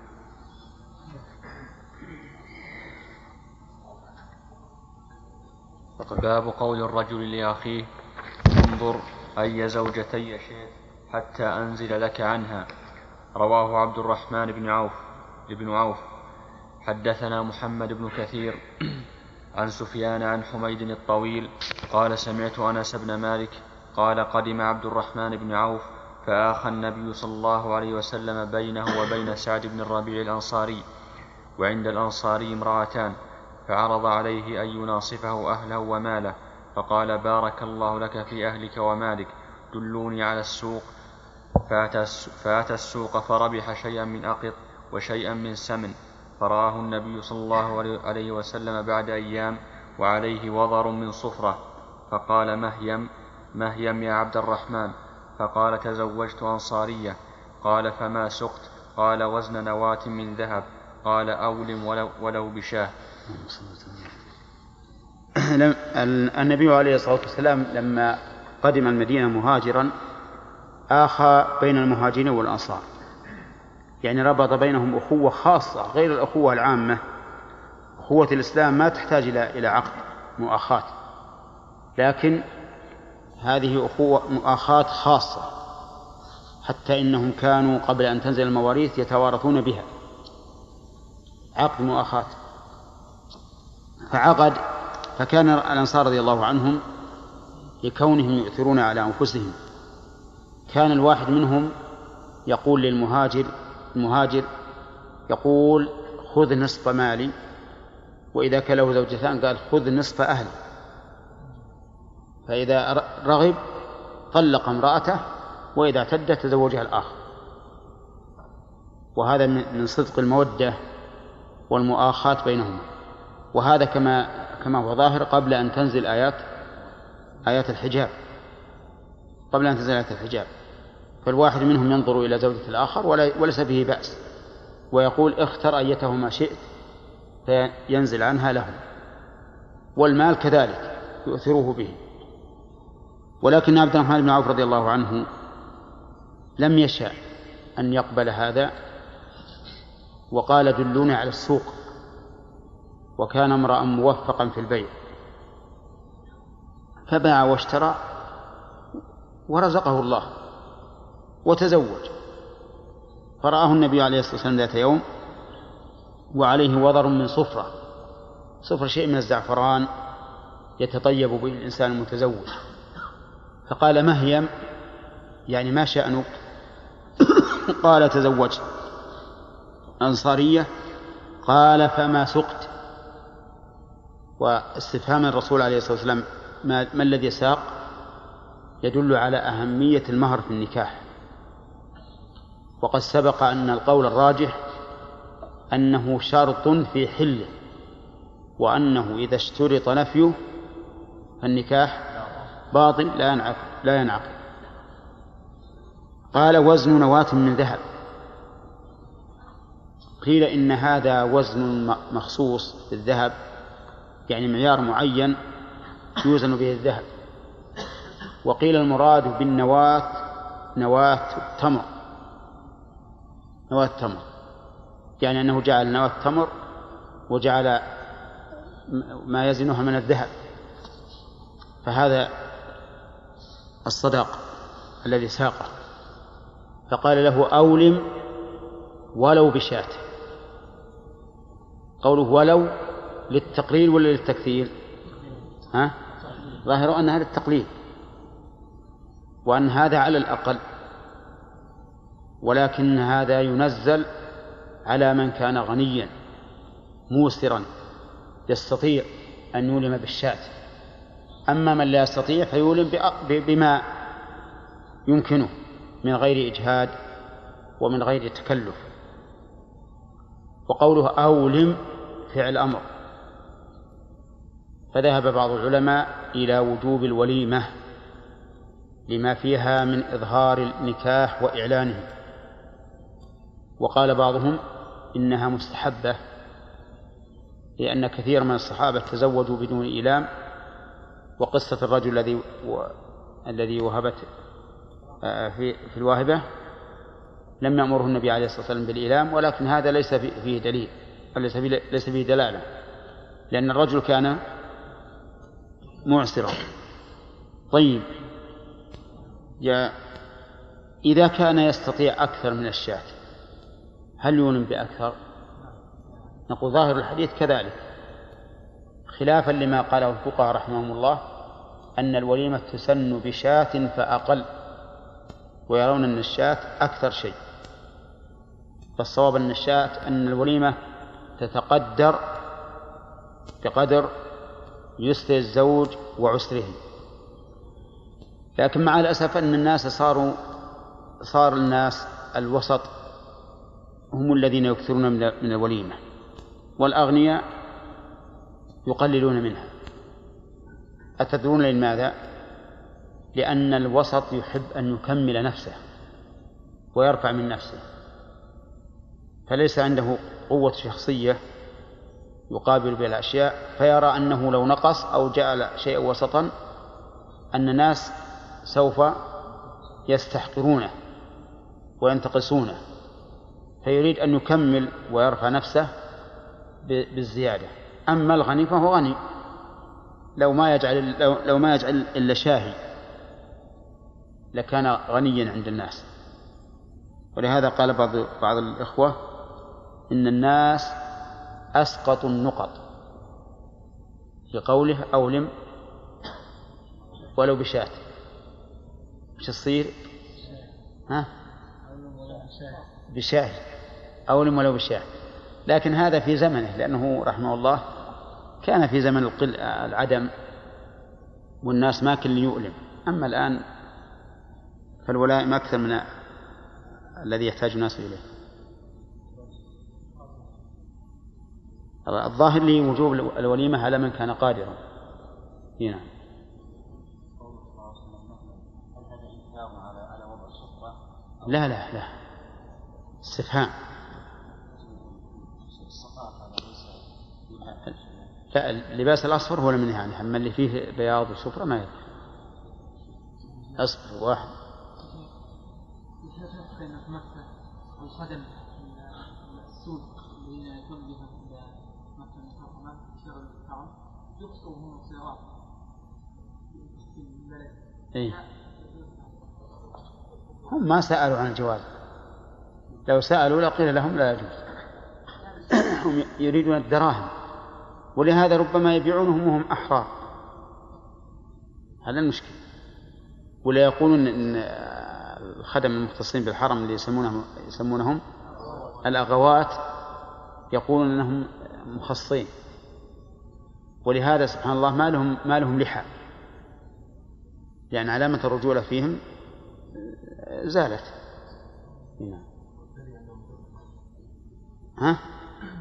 باب قول الرجل لأخيه انظر أي زوجتي شئت حتى أنزل لك عنها. رواه عبد الرحمن بن عوف. حدثنا محمد بن كثير عن سفيان عن حميد الطويل قال سمعت أنس بن مالك قال قدم عبد الرحمن بن عوف فآخى النبي صلى الله عليه وسلم بينه وبين سعد بن الربيع الأنصاري، وعند الأنصاري امرأتان، فعرض عليه أن يناصفه أهله وماله، فقال بارك الله لك في أهلك ومالك، دلوني على السوق. فأتى السوق فربح شيئا من أقط وشيئا من سمن، فرآه النبي صلى الله عليه وسلم بعد أيام وعليه وضر من صفرة، فقال مهيم يا عبد الرحمن؟ فقال تزوجت أنصارية. قال فما سقت؟ قال وزن نواة من ذهب. قال أولم ولو بشاه. النبي عليه الصلاة والسلام لما قدم المدينة مهاجرا آخى بين المهاجرين والأنصار، يعني ربط بينهم أخوة خاصة غير الأخوة العامة. أخوة الإسلام ما تحتاج إلى عقد مؤاخاة، لكن هذه أخوة مؤاخاة خاصة، حتى إنهم كانوا قبل أن تنزل المواريث يتوارثون بها، عقد مؤاخاة. فكان الأنصار رضي الله عنهم لكونهم يؤثرون على أنفسهم، كان الواحد منهم يقول المهاجر يقول خذ نصف مالي، وإذا كان له زوجتان قال خذ نصف أهلي، فإذا رغب طلق امرأته، وإذا اعتدت تزوجها الآخر. وهذا من صدق المودة والمؤاخاة بينهما، وهذا كما هو ظاهر قبل أن تنزل آيات الحجاب. فالواحد منهم ينظر إلى زوجة الآخر وليس به بأس، ويقول اختر أيتهما شئت، فينزل عنها له، والمال كذلك يؤثره به. ولكن عبد الرحمن بن عوف رضي الله عنه لم يشاء أن يقبل هذا، وقال دلوني على السوق، وكان امرأ موفقا في البيع، فباع واشترى ورزقه الله وتزوج. فرآه النبي عليه الصلاة والسلام ذات يوم وعليه وضر من صفرة شيء من الزعفران يتطيب به الإنسان المتزوج، فقال مهيم يعني ما شأنك؟ قال تزوجت أنصارية. قال فما سقت؟ واستفهام الرسول عليه الصلاة والسلام ما الذي ساق يدل على أهمية المهر في النكاح، وقد سبق أن القول الراجح أنه شرط في حله، وأنه إذا اشترط نفيه فالنكاح باطل لا ينعقد. قال وزن نواة من ذهب. قيل إن هذا وزن مخصوص بالذهب، يعني معيار معين يوزن به الذهب. وقيل المراد بالنواة نواة التمر، نواة التمر، يعني أنه جعل نواة التمر وجعل ما يزنها من الذهب، فهذا الصداق الذي ساقه. فقال له أولم ولو بشاة. قوله ولو للتقليل ولا للتكثير؟ ظاهر أن هذا التقليل، وأن هذا على الأقل، ولكن هذا ينزل على من كان غنيا موسرا يستطيع أن يولم بالشاة. أما من لا يستطيع فيولم بما يمكنه من غير إجهاد ومن غير تكلف. وقوله أولم فعل أمر، فذهب بعض العلماء إلى وجوب الوليمة لما فيها من إظهار النكاح وإعلانه، وقال بعضهم إنها مستحبة، لأن كثير من الصحابة تزوجوا بدون إيلام. وقصة الرجل الذي وهبت في الواهبة لم يأمره النبي عليه الصلاة والسلام بالإيلام، ولكن هذا ليس فيه دليل، ليس فيه دلالة، لأن الرجل كان معسرا. طيب، إذا كان يستطيع أكثر من الشاة هل يولم بأكثر؟ نقول ظاهر الحديث كذلك، خلافا لما قاله الفقهاء رحمهم الله أن الوليمة تسن بشاة فأقل، ويرون أن الشاة أكثر شيء. فالصواب أن أن الوليمة تتقدر بقدر يسر الزوج وعسره. لكن مع الأسف أن الناس صار الناس الوسط هم الذين يكثرون من الوليمة، والأغنياء يقللون منها. أتدرون لماذا؟ لأن الوسط يحب أن يكمل نفسه ويرفع من نفسه، فليس عنده قوة شخصية يقابل بها الأشياء، فيرى أنه لو نقص أو جعل شيئا وسطا أن الناس سوف يستحقرونه وينتقصونه، فيريد أن يكمل ويرفع نفسه بالزيادة. أما الغني فهو غني، لو ما يجعل إلا شاهي لكان غنيا عند الناس. ولهذا قال بعض الإخوة إن الناس أسقطوا النقط في قوله أولم ولو بشاة. مش تصير بشاه، أولم ولو بشاه. لكن هذا في زمنه، لأنه رحمه الله كان في زمن العدم والناس ما كل يؤلم. أما الآن فالولائم أكثر من الذي يحتاج الناس إليه. الظاهر لي وجوب الوليمة على من كان قادرا. هنا لا لا لا، استفهام. لا، اللباس الأصفر هو من يعني، أما اللي فيه بياض وصفرة ما يدري. أصفر واحد. الخدم السود الذين يكون بهم مثلا شغل الحرم يقصوا هم الصغار في البلد. إيه؟ هم ما سألوا عن الجواز، لو سألوا لقيل لهم لا يجوز. هم يريدون الدراهم، ولهذا ربما يبيعونهم وهم أحرار. هذا المشكلة. ولا يقولون إن الخدم المختصين بالحرم اللي يسمونهم الأغوات يقولون أنهم مخصصين، ولهذا سبحان الله ما لهم لحى، يعني علامة الرجولة فيهم زالت. ها؟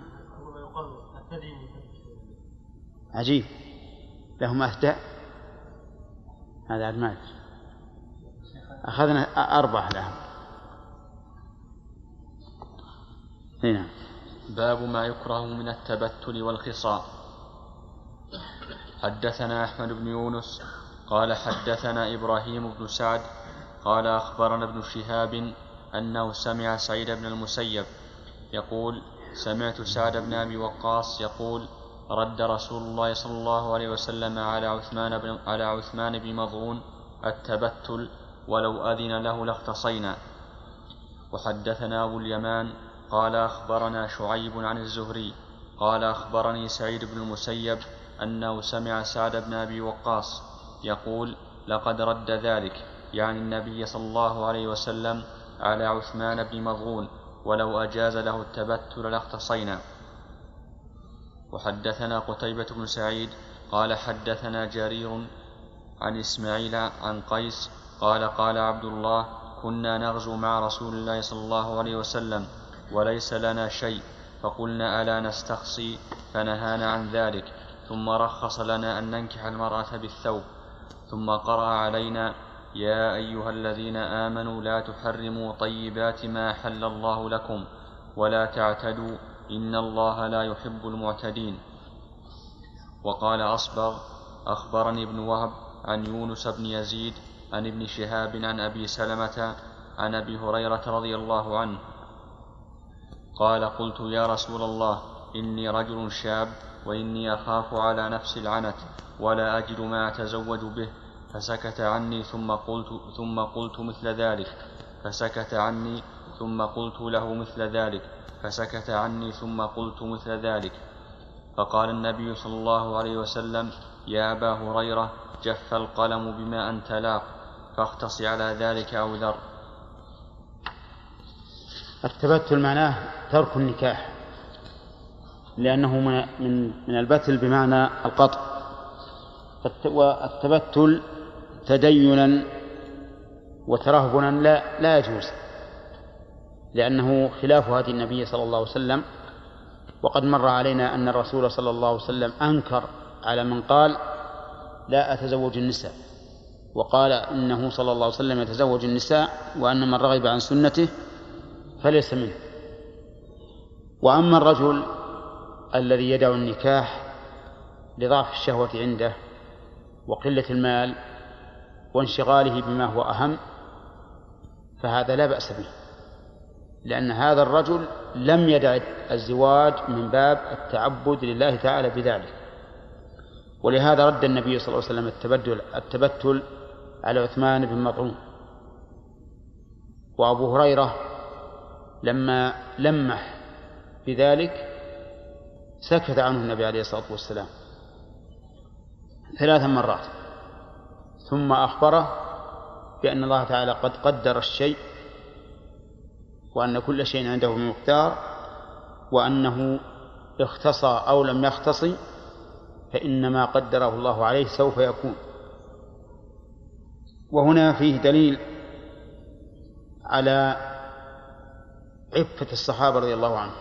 عجيب، لهم أهداء. هذا عدمات. أخذنا 4 لهم. هنا باب ما يكره من التبتل والخصام. حدثنا أحمد بن يونس قال حدثنا إبراهيم بن سعد قال أخبرنا ابن شهاب أنه سمع سعيد بن المسيب يقول سمعت سعد بن أبي وقاص يقول رد رسول الله صلى الله عليه وسلم على عثمان بن مظعون التبتل ولو أذن له لاختصينا. وحدثنا أبو اليمان قال أخبرنا شعيب عن الزهري قال أخبرني سعيد بن المسيب أنه سمع سعد بن أبي وقاص يقول لقد رد ذلك يعني النبي صلى الله عليه وسلم على عثمان بن مظعون ولو أجاز له التبتل لاختصينا. وحدثنا قتيبة بن سعيد قال حدثنا جرير عن إسماعيل عن قيس قال قال عبد الله كنا نغزو مع رسول الله صلى الله عليه وسلم وليس لنا شيء فقلنا ألا نستخصي فنهانا عن ذلك ثم رخص لنا أن ننكح المرأة بالثوب ثم قرأ علينا يا أيها الذين آمنوا لا تحرموا طيبات ما أحل الله لكم ولا تعتدوا إن الله لا يحب المعتدين. وقال أصبغ أخبرني ابن وهب عن يونس بن يزيد عن ابن شهاب عن أبي سلمة عن أبي هريرة رضي الله عنه قال قلت يا رسول الله إني رجل شاب وإني أخاف على نفسي العنت ولا أجد ما أتزوج به فسكت عني ثم قلت مثل ذلك فسكت عني ثم قلت له مثل ذلك فسكت عني ثم قلت مثل ذلك فقال النبي صلى الله عليه وسلم يا أبا هريرة جف القلم بما أنت لاق فاختص على ذلك أو ذر. التبتل معناه ترك النكاح لأنه من البتل بمعنى القطع، والتبتل تدينا وترهبنا لا يجوز لأنه خلاف هدي النبي صلى الله عليه وسلم. وقد مر علينا أن الرسول صلى الله عليه وسلم أنكر على من قال لا أتزوج النساء، وقال إنه صلى الله عليه وسلم يتزوج النساء وأن من رغب عن سنته فليس منه. وأما الرجل الذي يدع النكاح لضعف الشهوة عنده وقلة المال وانشغاله بما هو أهم فهذا لا بأس به، لأن هذا الرجل لم يدع الزواج من باب التعبد لله تعالى بذلك. ولهذا رد النبي صلى الله عليه وسلم التبتل على عثمان بن مظعون. وأبو هريرة لما لمح بذلك سكت عنه النبي عليه الصلاة والسلام 3 مرات، ثم أخبره بأن الله تعالى قد قدر الشيء وأن كل شيء عنده بمقدار، وأنه اختصى أو لم يختصي فإنما قدره الله عليه سوف يكون. وهنا فيه دليل على عفة الصحابة رضي الله عنهم،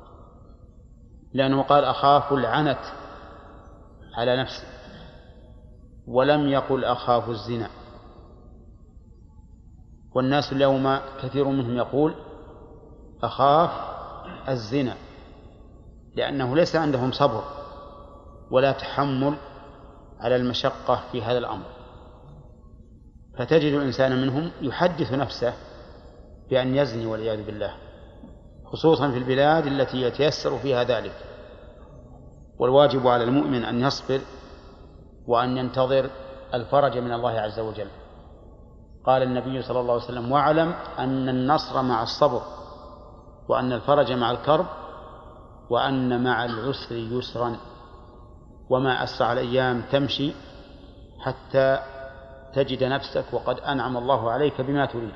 لأنه قال أخاف العنت على نفسي ولم يقل أخاف الزنا. والناس اليوم كثير منهم يقول أخاف الزنا لأنه ليس عندهم صبر ولا تحمل على المشقة في هذا الأمر، فتجد الإنسان منهم يحدث نفسه بأن يزني والعياذ بالله، خصوصا في البلاد التي يتيسر فيها ذلك. والواجب على المؤمن أن يصبر وأن ينتظر الفرج من الله عز وجل. قال النبي صلى الله عليه وسلم واعلم أن النصر مع الصبر وأن الفرج مع الكرب وأن مع العسر يسرا وما أسرع الأيام تمشي حتى تجد نفسك وقد أنعم الله عليك بما تريد.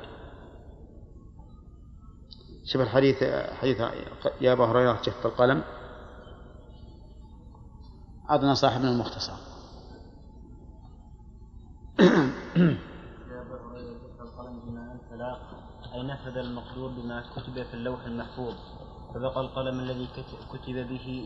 شوف الحديث حديث يا أبا هريرة جف القلم، أعطنا صاحبنا المختصر. يا أبا هريرة جف القلم بما أنت لاق أي نفذ المقدور بما كتب في اللوح المحفوظ، فبقى القلم الذي كتب به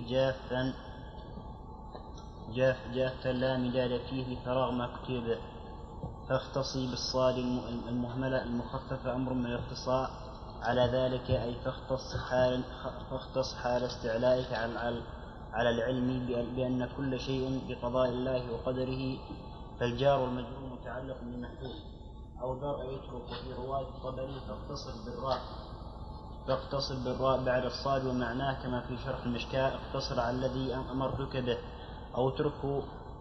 جافا لا مداد فيه لفراغ ما كتب. فاختصي بالصاد المهملة المخففة أمر من الاختصاء على ذلك، أي فاختص حال استعلائك على العلم بأن كل شيء بقضاء الله وقدره، فالجار والمجرور متعلق بمحذوف. أو ذر يترك في رواية الطبري فاقتصر بالراء بعد الصاد ومعناه كما في شرح المشكاة اقتصر على الذي أمرتك به. أو اتركه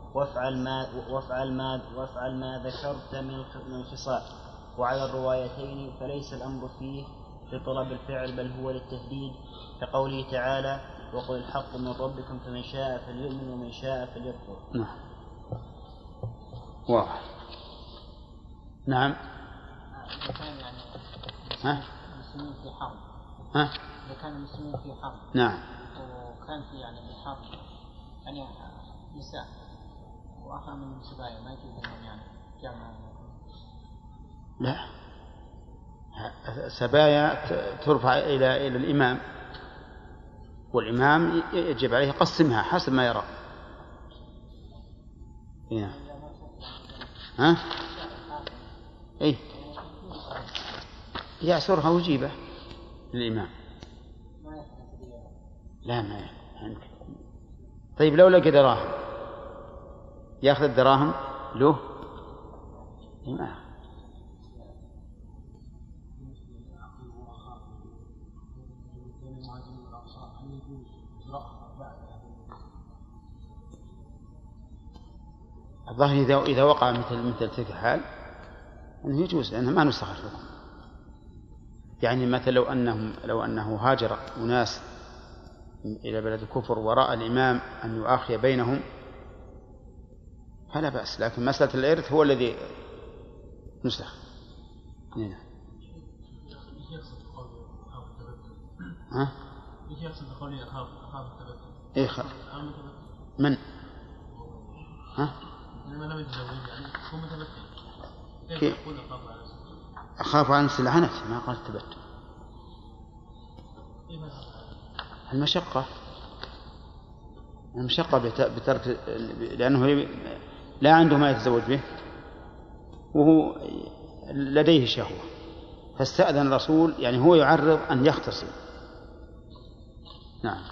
وافعل ما ذكرت من الخصال. وعلى الروايتين فليس الأمر فيه لطلب الفعل بل هو للتهديد، كقوله تعالى وقل الحق من ربكم فمن شاء فليؤمن ومن شاء فليكفر. نعم واضح. نعم. إذا كان يعني المسلمين في حرب. إذا كان المسلمين في حرب. نعم. وكان في يعني الحرب يعني نساء وآخر من السبايا ما يجوز لهم يعني جمع. لا، سبايا ترفع إلى الإمام، والإمام يجب عليه قسمها حسب ما يرى. ها؟ إيه؟ يعصرها ويجيبه للإمام. لا ما يمكن. طيب لو لقى دراهم يأخذ الدراهم له؟ ما الظاهر إذا وقع مثل تلك الحال أنه يجوز، لأنه ما نسخ الحكم. يعني مثل لو أنه هاجر أناس إلى بلد الكفر وراء الإمام أن يؤاخي بينهم فلا بأس، لكن مسألة الإرث هو الذي نسخ. هنا. ها؟ ايش يقصد بقوله اخاف التبتل؟ ايه من؟ ها؟ لما لم يتزوج يعني هو متبتل. كيف يقول اخاف عن نفسي لعنت؟ ما قال التبتل. المشقة بترك، لأنه لا عنده ما يتزوج به وهو لديه شهوة، فاستأذن الرسول يعني هو يعرض أن يختصر. نعم.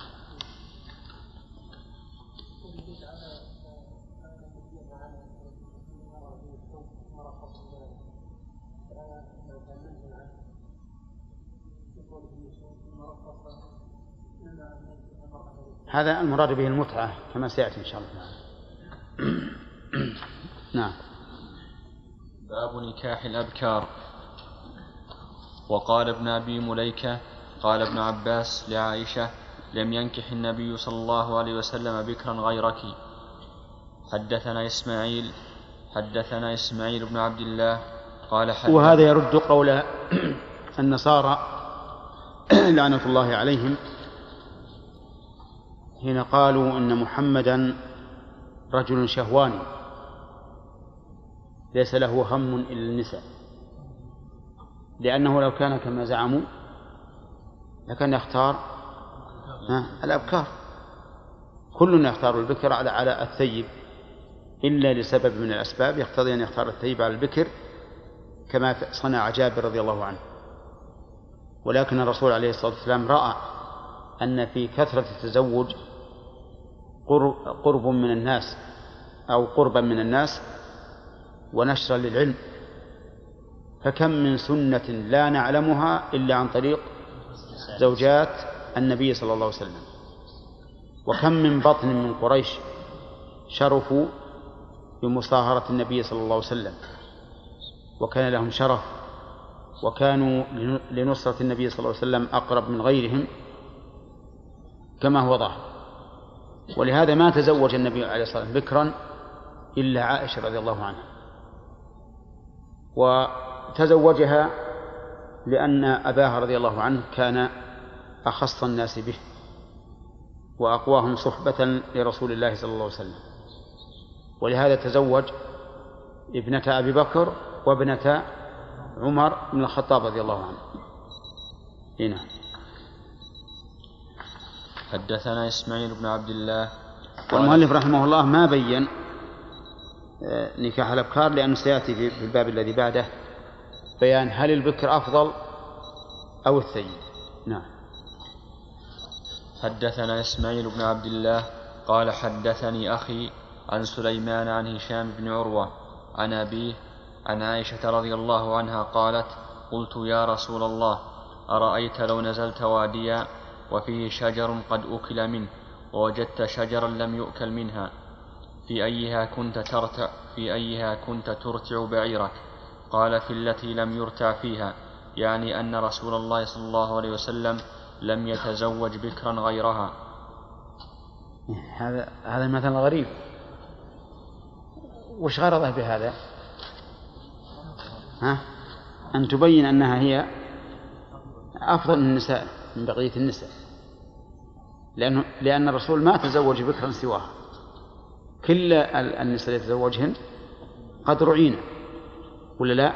هذا المراد به المتعة كما سيأتي إن شاء الله. نعم. باب نكاح الأبكار. وقال ابن أبي مليكة قال ابن عباس لعائشة لم ينكح النبي صلى الله عليه وسلم بكرا غيرك. حدثنا إسماعيل بن عبد الله قال وهذا يرد قول النصارى لعنة الله عليهم حين قالوا إن محمدا رجل شهواني ليس له هم إلا النساء، لأنه لو كان كما زعموا لكان يختار الأبكار. كلنا يختار البكر على الثيب، إلا لسبب من الأسباب يقتضي أن يختار الثيب على البكر كما صنع جابر رضي الله عنه. ولكن الرسول عليه الصلاة والسلام رأى أن في كثرة التزوج قرب من الناس أو قربا من الناس ونشرا للعلم، فكم من سنة لا نعلمها إلا عن طريق زوجات النبي صلى الله عليه وسلم، وكم من بطن من قريش شرفوا بمصاهرة النبي صلى الله عليه وسلم وكان لهم شرف وكانوا لنصرة النبي صلى الله عليه وسلم أقرب من غيرهم كما هو ظاهر. ولهذا ما تزوج النبي عليه الصلاة والسلام بكرا إلا عائشة رضي الله عنها، وتزوجها لأن أباها رضي الله عنه كان أخص الناس به وأقواهم صحبة لرسول الله صلى الله عليه وسلم، ولهذا تزوج ابنة أبي بكر وابنة عمر بن الخطاب رضي الله عنه. هنا. حدثنا إسماعيل بن عبد الله. والمؤلف رحمه الله ما بين نكاح الأبكار، لأنه سيأتي في الباب الذي بعده بيان هل البكر أفضل أو الثيب. نعم. حدثنا إسماعيل بن عبد الله قال حدثني أخي عن سليمان عن هشام بن عروة عن أبيه عن عائشة رضي الله عنها قالت قلت يا رسول الله أرأيت لو نزلت واديا وفيه شجر قد أكل منه ووجدت شجرا لم يؤكل منها في أيها كنت ترتع بعيرك؟ قال في التي لم يرتع فيها، يعني أن رسول الله صلى الله عليه وسلم لم يتزوج بكرا غيرها. هذا مثل غريب. وش غرضه بهذا؟ أن تبين أنها هي أفضل النساء من بقية النساء، لأن الرسول ما تزوج بكرا سواها، كل النساء يتزوجهن قد رعينا ولا لا؟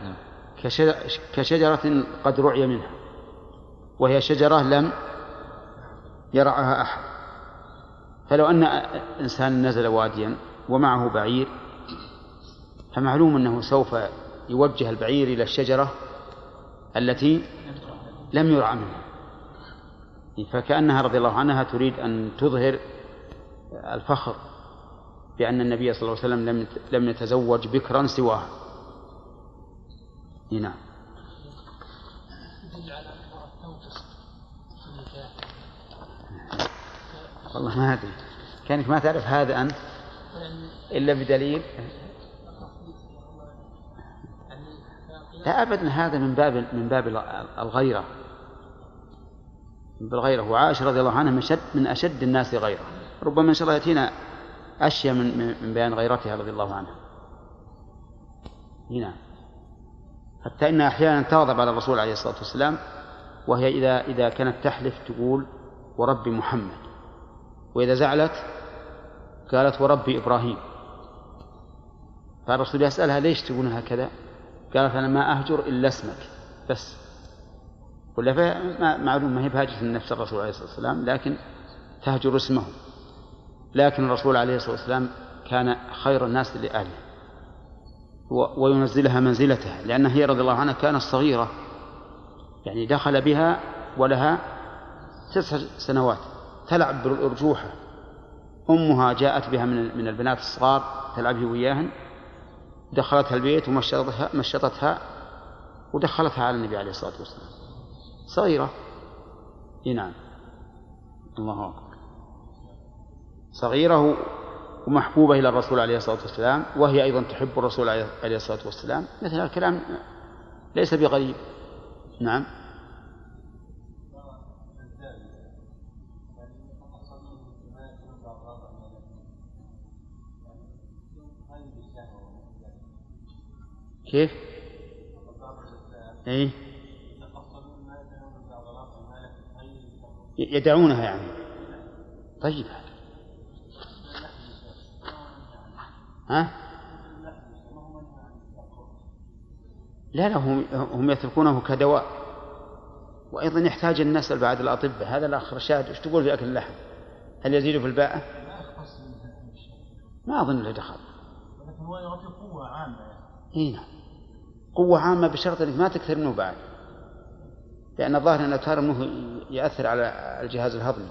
كشجرة قد رعي منها، وهي شجرة لم يرعها أحد. فلو أن إنسان نزل واديا ومعه بعير فمعلوم أنه سوف يوجه البعير إلى الشجرة التي لم يرعى منها، فكأنها رضي الله عنها تريد أن تظهر الفخر بأن النبي صلى الله عليه وسلم لم يتزوج بكرا سواها. نعم. والله ما أدري، كانك ما تعرف هذا أنت إلا بدليل. لا أبدا، هذا من باب الغيرة، بالغيرة. وعائشة رضي الله عنها من أشد الناس غيرة، ربما إن شاء الله يأتينا أشياء من بيان غيرتها رضي الله عنها. هنا حتى إنها أحيانا تغضب على الرسول عليه الصلاة والسلام، وهي إذا كانت تحلف تقول ورب محمد، وإذا زعلت قالت ورب إبراهيم. فالرسول يسألها ليش تقول هكذا؟ قالت أنا ما أهجر إلا اسمك بس. ولا معلوم ما هي بهاجة النفس الرسول عليه الصلاة والسلام، لكن تهجر اسمه. لكن الرسول عليه الصلاة والسلام كان خير الناس لأهله وينزلها منزلتها، لأن هي رضي الله عنها كانت صغيرة، يعني دخل بها ولها 9 سنوات تلعب بالأرجوحة. أمها جاءت بها من البنات الصغار تلعب وياهن، دخلتها البيت ومشطتها ودخلتها على النبي عليه الصلاة والسلام صغيرة. نعم، الله أكبر، صغيرة ومحبوبة إلى الرسول عليه الصلاة والسلام، وهي أيضا تحب الرسول عليه الصلاة والسلام. مثل الكلام ليس بغريب. نعم. كيف؟ إيه؟ يدعونها يعني. طيب، ها؟ لا هم يتركونه كدواء، وأيضا يحتاج الناس بعد الأطباء. هذا الآخر شاهد. إيش تقول في أكل اللحم؟ هل يزيد في الباءة؟ ما أظن له دخل، لكن هو يعطي قوة عامة. إيه، قوة عامة بشرط أنك ما تكثر منه بعد، لأن الظاهر أن الأكثر منه يأثر على الجهاز الهضمي،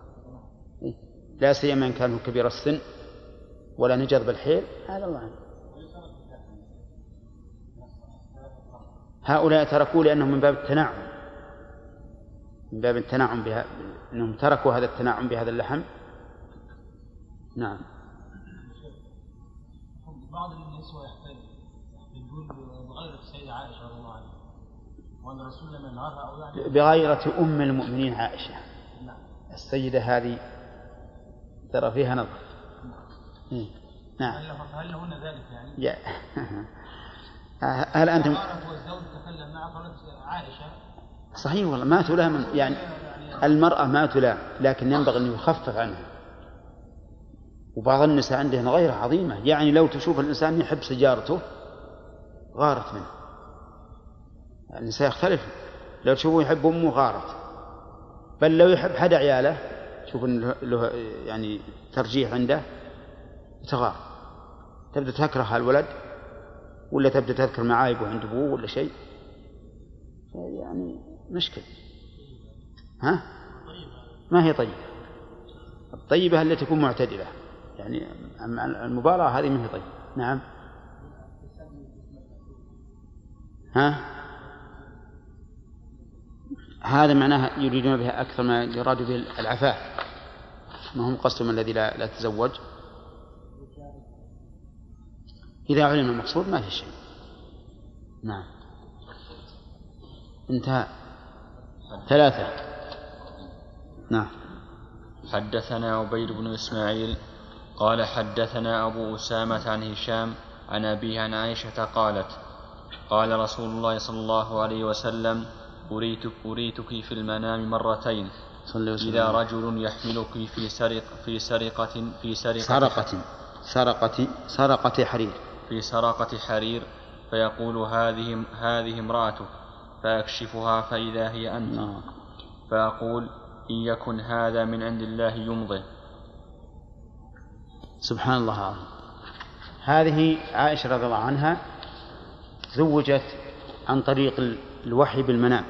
لا سيما إن كان كبير السن ولا نجر بالحيل. هذا الله عنه. هؤلاء تركوا لأنهم من باب التنعم، من باب التنعم بها، أنهم تركوا هذا التنعم بهذا اللحم. نعم. بعض النسوة يقول بغيرة السيدة عائشة رضي الله عنها، وأن الرسول لما ينهارها أو يعني بغيرة أم المؤمنين عائشة. نعم. السيدة هذه ترى فيها نظر. نعم. هل لهن ذلك يعني؟ هل أنتم والزوج تكلم معه قالت عائشة؟ صحيح والله، ما تلام يعني المرأة ما تلام، لكن ينبغي أن يخفف عنها. وبعض النساء عندهن غيرة عظيمة، يعني لو تشوف الإنسان يحب سيجارته غارت منه. النساء يختلف، لو تشوفه يحب أمه غارت، بل لو يحب حد عياله شوف له يعني ترجيح عنده تغار، تبدأ تكره الولد ولا تبدأ تذكر معايبه عند أبوه ولا شيء، يعني مشكل. ها؟ ما هي طيبة. الطيبة التي تكون معتدلة، يعني المباراة هذه ما هي طيبة. نعم. هذا معناها يريدون بها أكثر ما يراد به العفاف، ما هم قصدهم الذي لا تزوج. إذا علم المقصود ما في شيء. نعم. انتهى. 3. نعم. حدثنا عبيد بن إسماعيل قال حدثنا أبو أسامة عن هشام عن أبيه عن عائشة قالت قال رسول الله صلى الله عليه وسلم أريتك في المنام مرتين إذا رجل يحملك في سرقة حرير فيقول هذه امرأتك، فأكشفها فإذا هي أنت، فأقول إن يكن هذا من عند الله يمضي. سبحان الله العظيم. هذه عائشة رضي الله عنها زوجت عن طريق الوحي بالمنام،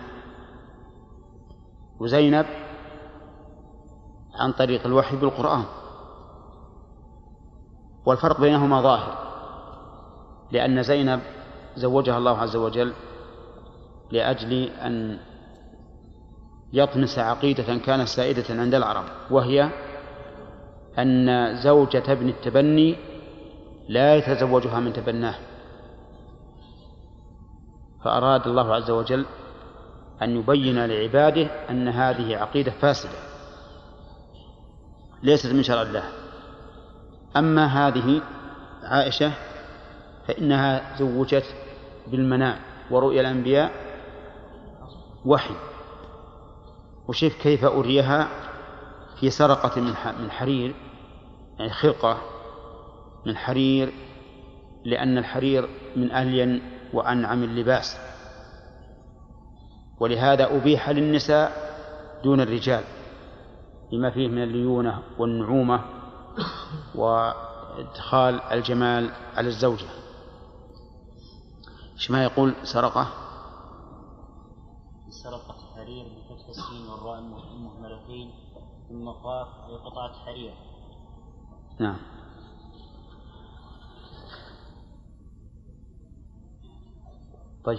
وزينب عن طريق الوحي بالقرآن، والفرق بينهما ظاهر، لأن زينب زوجها الله عز وجل لأجل أن يطمس عقيدة كانت سائدة عند العرب، وهي أن زوجة ابن التبني لا يتزوجها من تبناه، فأراد الله عز وجل أن يبين لعباده أن هذه عقيدة فاسدة ليست من شرع الله. أما هذه عائشة فإنها زوجت بالمنام، ورؤيا الأنبياء وحي. وشوف كيف أريها في سرقة من حرير، يعني خرقة من حرير، لأن الحرير من ألين وأنعم اللباس، ولهذا أبيح للنساء دون الرجال لما فيه من الليونة والنعومة وإدخال الجمال على الزوجة. ما يقول سرقة حرير بفتح السين والراء المهملتين ثم قاف أي قطعة حرير. نعم. طيب.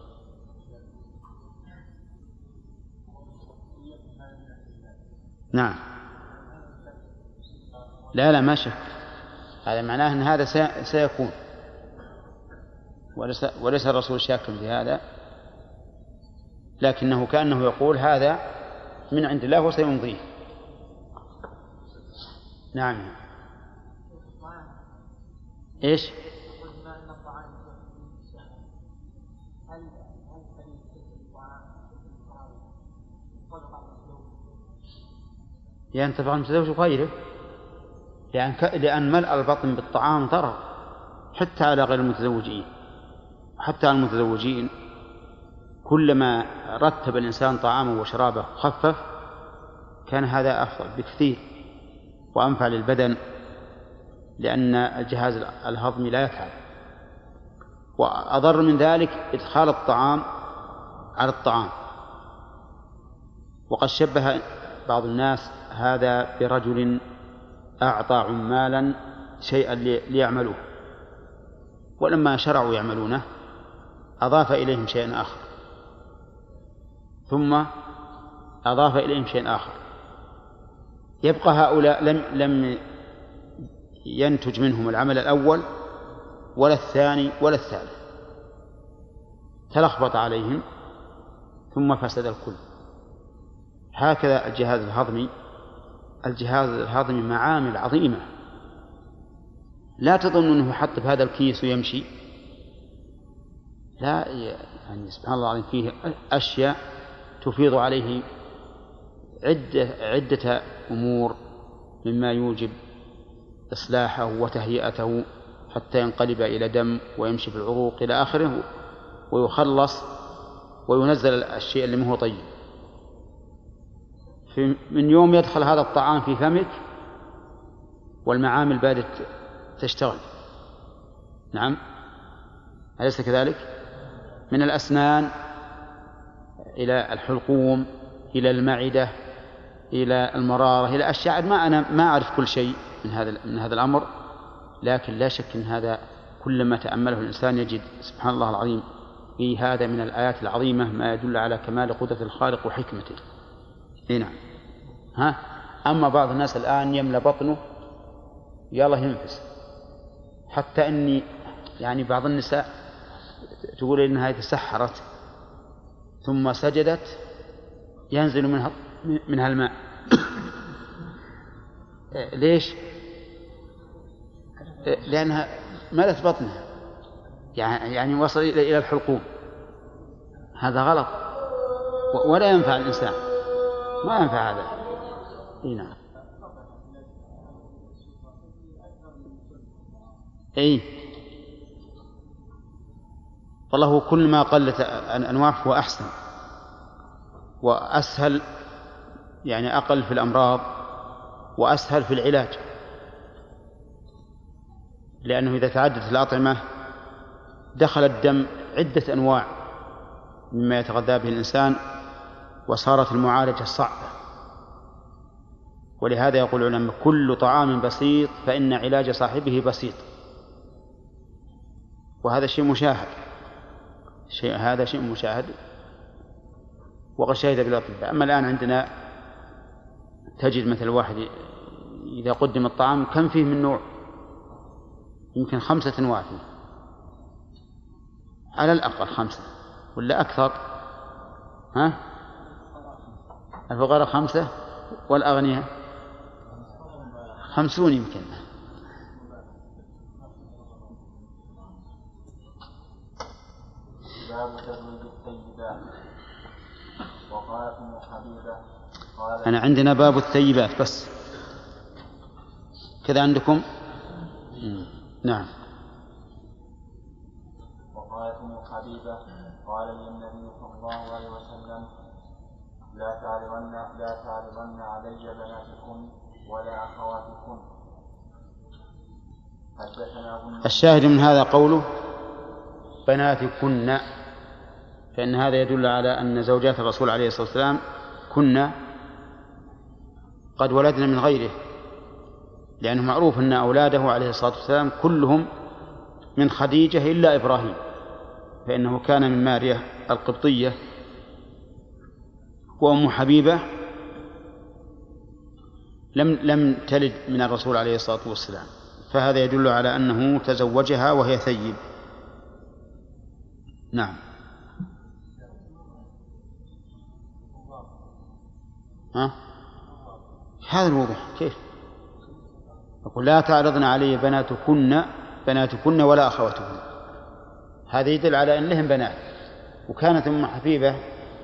نعم. لا ما شك، هذا معناه أن هذا سيكون، وليس الرسول شاكا في هذا، لكنه كأنه يقول هذا من عند الله وسيمضيه. نعم. إيش؟ ينتفع المتزوج غيره، لأن ملء البطن بالطعام ضرر حتى على غير المتزوجين. حتى على المتزوجين كلما رتب الإنسان طعامه وشرابه خفف كان هذا أفضل بكثير وأنفع للبدن، لأن الجهاز الهضمي لا يتعب. وأضر من ذلك إدخال الطعام على الطعام. وقد شبه بعض الناس هذا برجل أعطى عمالا شيئا ليعملوه، ولما شرعوا يعملونه أضاف إليهم شيئا آخر، ثم أضاف إليهم شيئا آخر، يبقى هؤلاء لم ينتج منهم العمل الأول ولا الثاني ولا الثالث، تلخبط عليهم ثم فسد الكل. هكذا الجهاز الهضمي معامل عظيمة، لا تظن أنه يحط بهذا الكيس ويمشي، لا، يعني سبحان الله العظيم فيه أشياء تفيض عليه عدة أمور مما يوجب إصلاحه وتهيئته حتى ينقلب إلى دم ويمشي في العروق إلى آخره، ويخلص وينزل الشيء اللي هو طيب. من يوم يدخل هذا الطعام في فمك والمعامل بادت تشتغل. نعم، أليس كذلك؟ من الأسنان إلى الحلقوم إلى المعدة إلى المرارة، إلى أشياء أنا ما أعرف كل شيء من هذا الأمر، لكن لا شك أن هذا كلما تأمله الإنسان يجد سبحان الله العظيم في هذا من الآيات العظيمة ما يدل على كمال قدرة الخالق وحكمته. نعم. أما بعض الناس الآن يملى بطنه يلا ينفس، حتى أني يعني بعض النساء تقول إنها تسحرت ثم سجدت ينزل منها الماء. ليش؟ لأنها ملت بطنها، يعني وصل إلى الحلقوم. هذا غلط ولا ينفع الإنسان، ما ينفع هذا. نعم. والله كل ما قلت أنواع هو أحسن وأسهل، يعني أقل في الأمراض وأسهل في العلاج، لأنه إذا تعددت الأطعمة دخل الدم عدة أنواع مما يتغذى به الإنسان وصارت المعالجة صعبة. ولهذا يقول العلماء كل طعام بسيط فإن علاج صاحبه بسيط، وهذا شيء مشاهد، هذا شيء مشاهد وقد شهد بالأطباء. أما الآن عندنا تجد مثل واحد إذا قدم الطعام كم فيه من نوع، يمكن 5 أنواع فيه على الأقل 5 ولا أكثر. الفقراء 5 والأغنياء 50 يمكن. باب تزويج الطيبات. وقالت أم حبيبة أنا عندنا باب الثيبات بس كذا عندكم. نعم. وقالت أم حبيبة قال لي النبي صلى الله عليه وسلم لا تعرضن علي بناتكم ولا أخواتكم. الشاهد من هذا قوله بناتكن، فإن هذا يدل على أن زوجات الرسول عليه الصلاة والسلام كنا قد ولدنا من غيره، لأنه معروف أن أولاده عليه الصلاة والسلام كلهم من خديجة إلا إبراهيم، فإنه كان من ماريا القبطية، وأم حبيبة لم تلد من الرسول عليه الصلاة والسلام، فهذا يدل على أنه تزوجها وهي ثيب. نعم. هذا الوضوح كيف؟ يقول لا تعرضن علي بناتكن ولا أخواتكن، هذا يدل على أن لهم بنات. وكانت أم حبيبة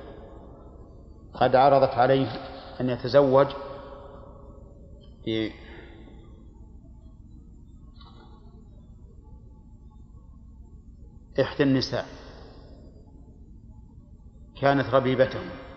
قد عرضت عليه أن يتزوج إحدى النساء كانت ربيبة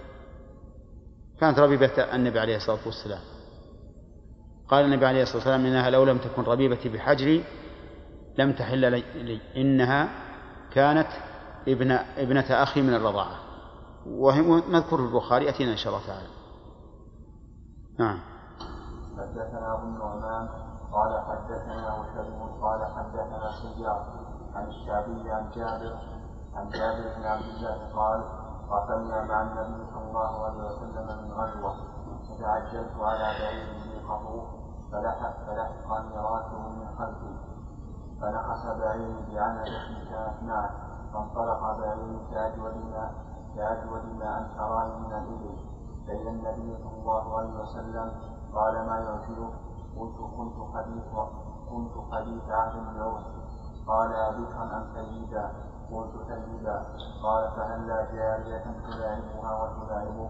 النبي عليه الصلاة والسلام. قال النبي عليه الصلاة والسلام إنها لو لم تكن ربيبتي بحجري لم تحل لي، إنها كانت ابنة أخي من الرضاعة، وهي مذكور في البخاري، أتينا إن شاء الله تعالى. نعم. حدثنا أبو النعمان قال حدثنا وشيب قال حدثنا سيار عن الشعبي عن جابر بن عبد الله قال قاتلنا مع النبي صلى الله عليه وسلم من غزوة، فتعجلت على بعير لي خطوف فلحقني راكب من خلفي، فنقص بعيري بعنبة كانت معه، فانطلق بعيري كأجود ما أنحراني من الإبل، فإلى النبي صلى الله عليه وسلم قال ما يرسله؟ قلت كنت حديث عهد بعرس. قال أبكرا أم سيدا؟ قلت سيدا. قال فهلا جارية تلاعبها وتلاعبه؟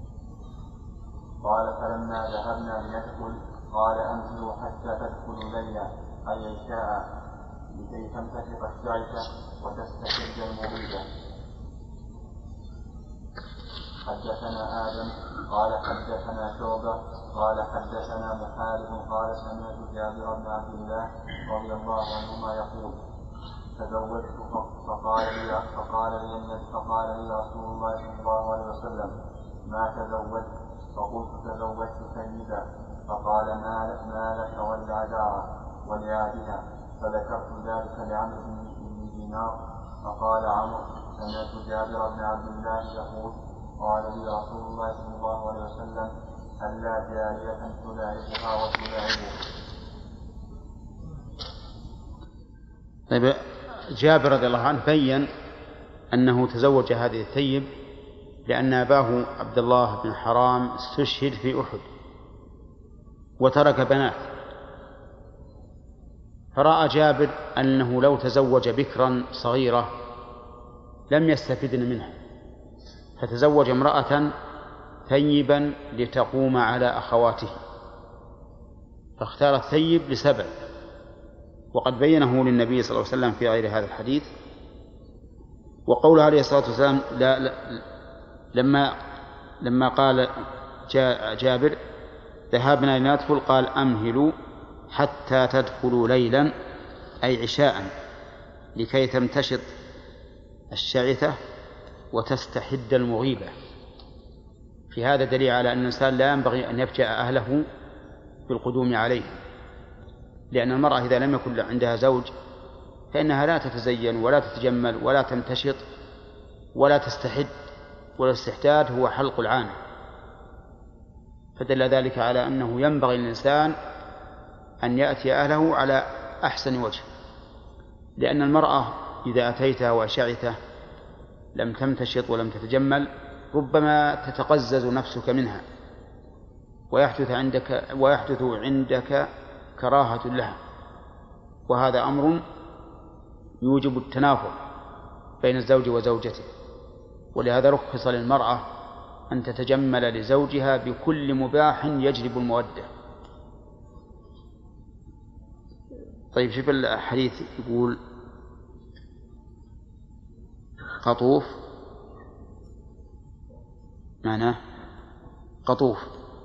قال فلما ذهبنا لندخل قال أنزلوا حتى تدخلوا ليلا أي عشاء لكي تنفتق الشعثة وتستحج المغيبة. حدثنا آدم قال حدثنا شعبة قال حدثنا محارب قال سمعت جابر بن عبد الله رضي الله عنهما يقول تزوجت فقال لي رسول الله صلى الله عليه وسلم ما تزوجت؟ فقلت تزوجت ثيبا، فقال ما لك ولعذارا ولعابها، فذكرت ذلك لعمرو بن دينار، فقال عمرو سمعت جابر بن عبد الله يقول قال لي رسول الله صلى الله عليه وسلم ألا جارية تلاعبها وتلاعبه. طيب، جابر رضي الله عنه بين أنه تزوج هذه الثيب لأن أباه عبد الله بن حرام استشهد في أحد وترك بنات، فرأى جابر أنه لو تزوج بكرا صغيرة لم يستفدن منها، فتزوج امرأة ثيبا لتقوم على أخواته، فاختار الثيب لسبب، وقد بينه للنبي صلى الله عليه وسلم في غير هذا الحديث. وقوله عليه الصلاة والسلام لما قال جابر ذهبنا لندخل قال أمهلوا حتى تدخلوا ليلا أي عشاء لكي تمتشط الشعثة وتستحد المغيبة. في هذا دليل على أن الإنسان لا ينبغي أن يفجأ أهله بالقدوم عليه، لأن المرأة إذا لم يكن عندها زوج فإنها لا تتزين ولا تتجمل ولا تمتشط ولا تستحد، والاستحداد هو حلق العانة، فدل ذلك على أنه ينبغي للإنسان أن يأتي أهله على أحسن وجه، لأن المرأة إذا أتيتها وشعثة لم تمتشط ولم تتجمل ربما تتقزز نفسك منها ويحدث عندك كراهة لها، وهذا أمر يوجب التنافر بين الزوج وزوجته، ولهذا رخص للمرأة أن تتجمل لزوجها بكل مباح يجلب المودة. طيب، شوف الحديث يقول قطوف معناه قطوف.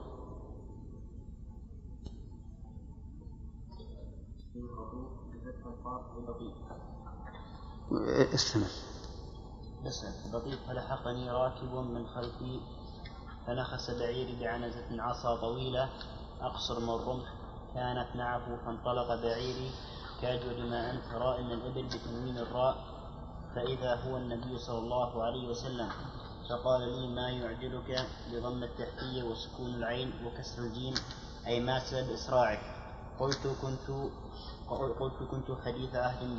استمع. لطيف فلحقني راكب من خلفي فنخس بعيري بعنزة عصا طويلة أقصر من الرمح كانت معه، فانطلق بعيري كأجود ما أنت راء من الإبل بتنوين الراء، فإذا هو النبي صلى الله عليه وسلم، فقال لي ما يعجلك بضم التحتية وسكون العين وكسر الجيم أي ما سبب إسراعك؟ قلت كنت حديث عهد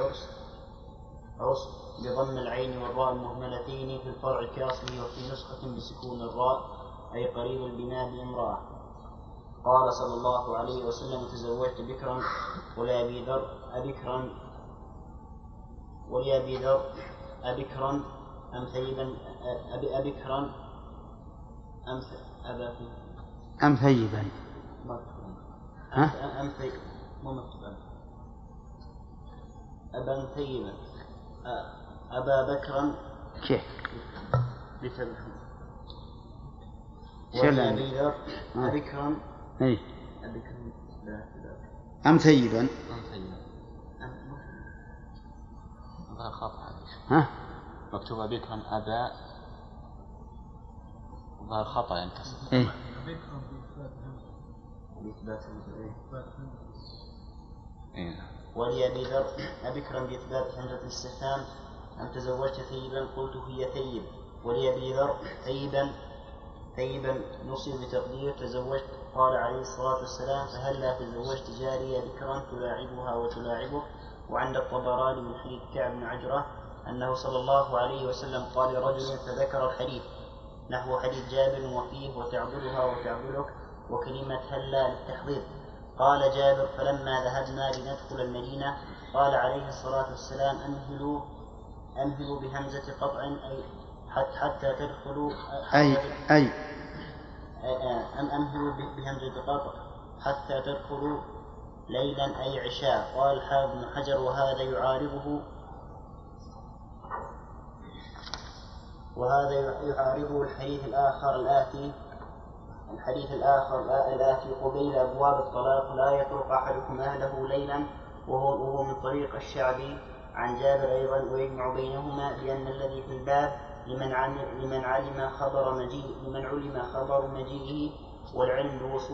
بعرس بضم العين والراء المهملتين في الفرع كاصله، وفي نسخة بسكون الراء أي قريب البناء بامرأة. قال صلى الله عليه وسلم تزوجت بكرا ولأبي ذر أبكرا أم ثيبا أبكرا أم ثيبا أبا ثيبا أبا بكرا كيف ولأبي ذر أبكرا أم ثيبا ظهر خطأ. ها؟ مكتوبة بكرا أبا، ظهر خطأ ينتصر. ولأبي ذر أبكرا بإثبات همزة الاستفهام أم تزوجت ثيبا؟ قلت هي ثيب. ولأبي ذر ثيبا نصب بتقدير تزوجت. قال عليه الصلاة والسلام فهلا تزوجت جارية بكرا تلاعبها وتلاعبه. وعند الطبراني من حديث كعب بن عجرة أنه صلى الله عليه وسلم قال لرجل فذكر الحديث نحو حديث جابر وفيه وتعبدها وتعبدك وكلمة هلا للتحضير. قال جابر فلما ذهبنا لندخل المدينة قال عليه الصلاة والسلام أمهلوا بهمزة قطع أي حتى تدخلوا أمهلوا بهمزة قطع حتى تدخلوا ليلا أي عشاء. قال الحافظ بن حجر وهذا يعارضه الحديث الآتي قبيل أبواب الطلاق لا يطرق أحدكم أهله ليلا، وهو من طريق الشعبي عن جابر أيضا، ويجمع بينهما لأن الذي في الباب لمن علم خبر مجيئه والعلم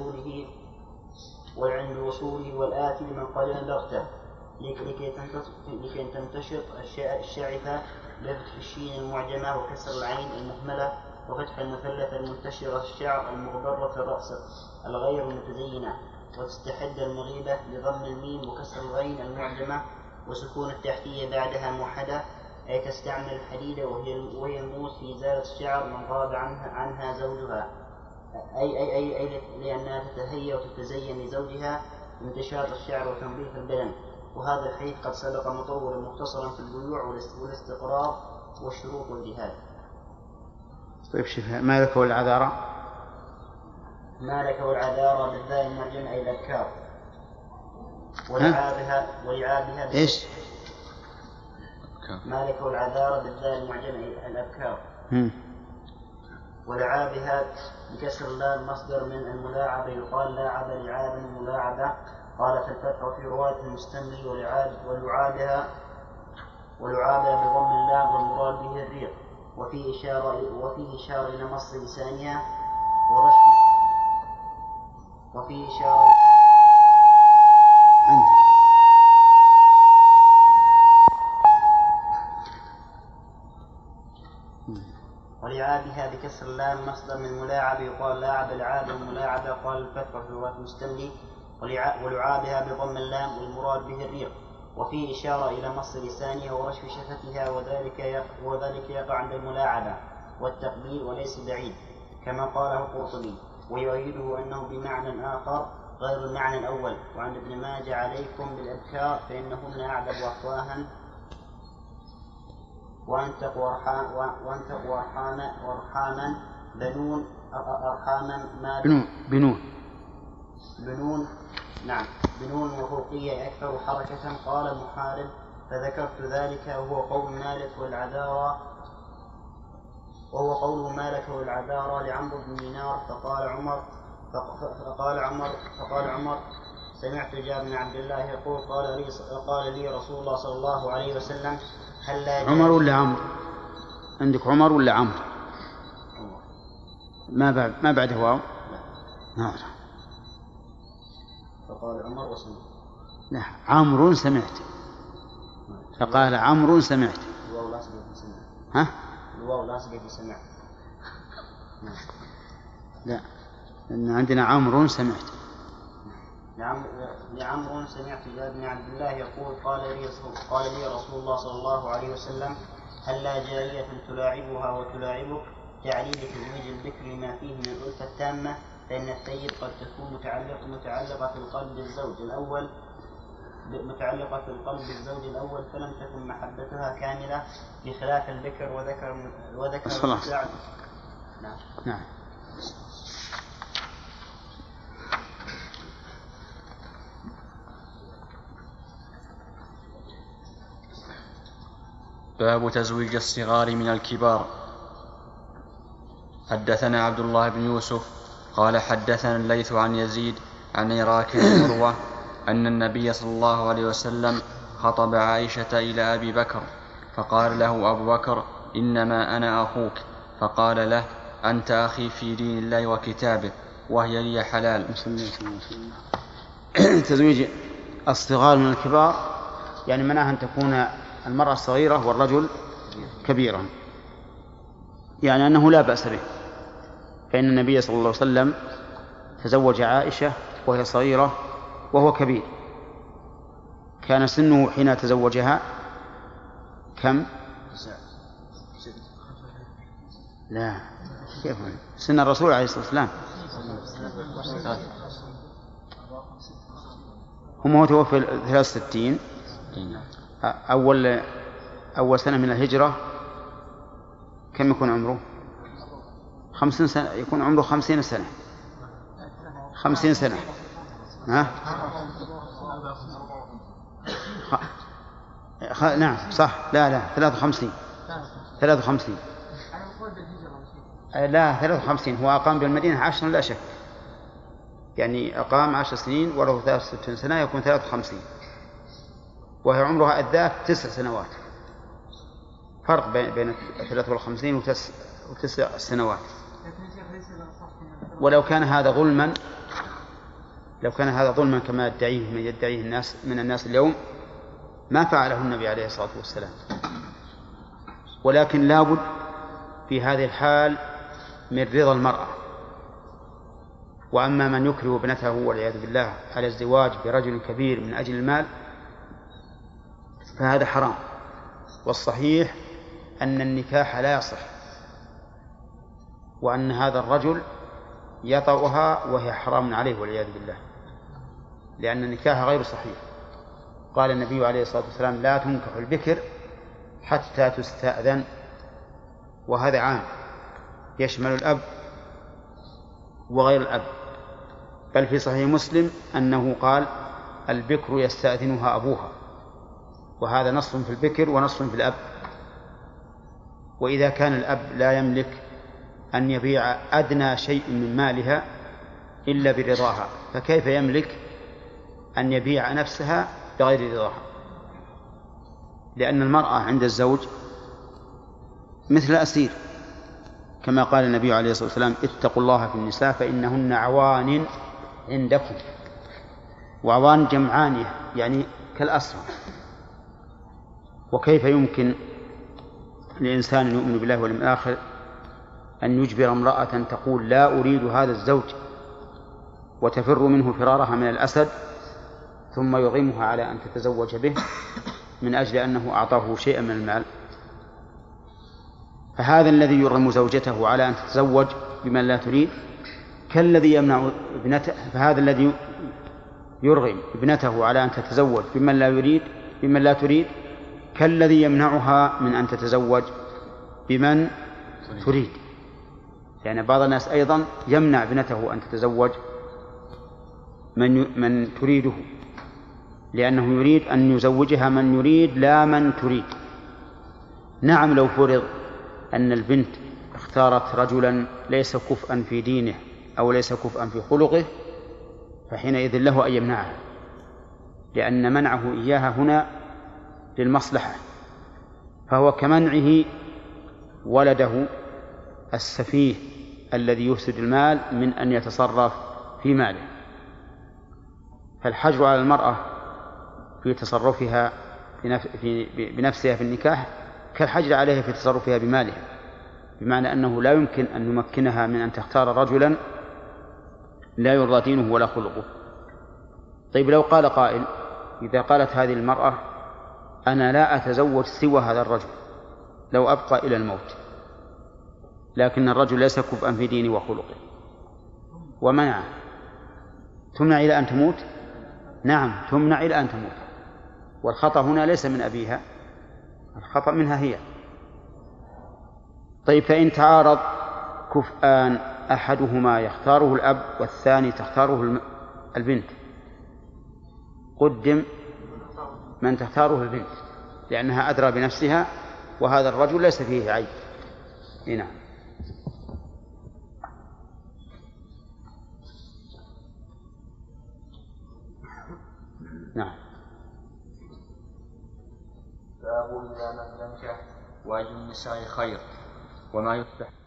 بوصوله والآتي لمن قدم بغته لكي تنتشط الشعثة بفتح الشين المعجمة وكسر العين المهملة وفتح المثلث المنتشرة الشعر المغبرة في الرأس الغير المتزينة وتستحد المغيبة بضم الميم وكسر الغين المعجمة وسكون التحتية بعدها موحدة أي تستعمل الحديد وهي الموس في إزالة الشعر من غاب عنها زوجها أي لأنها تتهيأ وتتزين لزوجها انتشار الشعر وتنظيف البدن. وهذا الحديث قد سبق مطولا مختصرا في البيوع والاستقرار والشروط والجهاد. طيب شوف مالك والعذارى بالذال المعجمة أي الأبكار ولعابها إيش؟ مالك والعذارى بالذال المعجمة أي الأبكار ولعابها بكسر اللام مصدر من الملاعبة يقال لاعب لعاب ملاعبة قال في الفتح في رواية المستملي ولعابها بضم اللام والمراد به الريق وفيه إشارة إلى مص لسانها وفيه إشارة ولعابها بكسر اللام مصدر من ملاعب يقال لاعب العاب الملاعبة قال الفتح في رواية المستملي ولعابها بضم اللام والمراد به الريق وفيه إشارة إلى مص لسانها ورشف شفتها وذلك يقع عند الملاعبة والتقبيل وليس بعيد كما قاله القرطبي ويؤيده أنه بمعنى آخر غير المعنى الأول. وعن ابن ماجه عليكم بالأبكار فإنهن أعذب وأفواها وأنتق وأرحاما بنون أرحاما ما بنون وفوقية أكثر حركة. قال محارب فذكرت ذلك وهو قول مالك والعذارى لعمرو بن دينار فقال عمر سمعت جابر بن عبد الله يقول قال لي رسول الله صلى الله عليه وسلم عمر ولا عمرو؟ عندك عمر ولا عمرو؟ ما بعده واو؟ نعم. فقال عمر وسمعت. لا عمرو سمعت. فقال عمرو سمعت. الواو لا سمعت سمعت. ها؟ الواو لا سمعت سمعت. لا لأن عندنا عمرو سمعت. لعمرو سمعت جابر بن عبد الله يقول قال لي رسول الله صلى الله عليه وسلم هل لا جارية تلاعبها وتلاعبك تعليل تزويج البكر لما فيه من الألفة التامة فإن الثيب قد تكون متعلقة في القلب بالزوج الأول فلم تكن محبتها كاملة بخلاف البكر وذكر خلاص. نعم. باب تزويج الصغار من الكبار. حدثنا عبد الله بن يوسف قال حدثنا الليث عن يزيد عن عراك بن عروة أن النبي صلى الله عليه وسلم خطب عائشة إلى أبي بكر فقال له أبو بكر إنما أنا أخوك فقال له أنت أخي في دين الله وكتابه وهي لي حلال. تزويج الصغار من الكبار يعني منها أن تكون المرأة صغيرة والرجل كبيرا يعني أنه لا بأس به فإن النبي صلى الله عليه وسلم تزوج عائشة وهي صغيرة وهو كبير كان سنه حين تزوجها كم؟ لا كيف سن الرسول عليه الصلاة والسلام هو توفي 63 أول سنة من الهجرة كم يكون عمره 50 سنة يكون عمره 50 سنة 50 سنة ها؟ نعم صح لا 53 لا 53 هو أقام بالمدينة 10 لا شك يعني أقام 10 سنين وله 63 سنة يكون 53 وهي عمرها الذات 9 سنوات فرق بين 53 و9 سنوات. ولو كان هذا ظلما، لو كان هذا ظلما كما يدعيه الناس من الناس اليوم ما فعله النبي عليه الصلاة والسلام. ولكن لابد في هذه الحال من رضا المرأة. وأما من يكره ابنته والعياذ بالله على الزواج برجل كبير من أجل المال فهذا حرام. والصحيح أن النكاح لا يصح، وأن هذا الرجل يطأها وهي حرام عليه والعياذ بالله، لأن النكاح غير صحيح. قال النبي عليه الصلاة والسلام: لا تنكح البكر حتى تستأذن. وهذا عام يشمل الأب وغير الأب. بل في صحيح مسلم أنه قال: البكر يستأذنها أبوها. وهذا نص في البكر ونص في الأب. وإذا كان الأب لا يملك أن يبيع أدنى شيء من مالها إلا برضاها، فكيف يملك أن يبيع نفسها بغير رضاها؟ لأن المرأة عند الزوج مثل الأسير، كما قال النبي عليه الصلاة والسلام: اتقوا الله في النساء فإنهن عوان عندكم. وعوان جمعانية يعني كالأسرى. وكيف يمكن لإنسان يؤمن بالله واليوم الآخر أن يجبر امرأة تقول لا أريد هذا الزوج وتفر منه فرارها من الأسد، ثم يغمها على أن تتزوج به من أجل أنه أعطاه شيئا من المال؟ فهذا الذي يرغم زوجته على أن تتزوج بمن لا تريد كالذي يمنع ابنته، فهذا الذي يرغم ابنته على أن تتزوج بمن لا تريد كالذي يمنعها من أن تتزوج بمن تريد. يعني بعض الناس أيضا يمنع ابنته أن تتزوج من تريده، لأنه يريد أن يزوجها من يريد لا من تريد. نعم، لو فرض أن البنت اختارت رجلا ليس كفءا في دينه أو ليس كفءا في خلقه فحينئذ له أن يمنعها، لأن منعه إياها هنا للمصلحة، فهو كمنعه ولده السفيه الذي يفسد المال من أن يتصرف في ماله. فالحجر على المرأة في تصرفها بنفسها في النكاح كالحجر عليها في تصرفها بمالها، بمعنى أنه لا يمكن أن نمكنها من أن تختار رجلا لا يرضى دينه ولا خلقه. طيب، لو قال قائل: إذا قالت هذه المرأة أنا لا أتزوج سوى هذا الرجل لو أبقى إلى الموت، لكن الرجل ليس كفءا في دينه وخلقه، ومنع، تمنع إلى أن تموت؟ نعم، تمنع إلى أن تموت. والخطأ هنا ليس من أبيها، الخطأ منها هي. طيب، فإن تعارض كفءان أحدهما يختاره الأب والثاني تختاره البنت، قدم من تختاره البنت لأنها أدرى بنفسها، وهذا الرجل ليس فيه عيب. نعم. نعم. باب إذا لم ينكح وأي النساء خير وما يفتح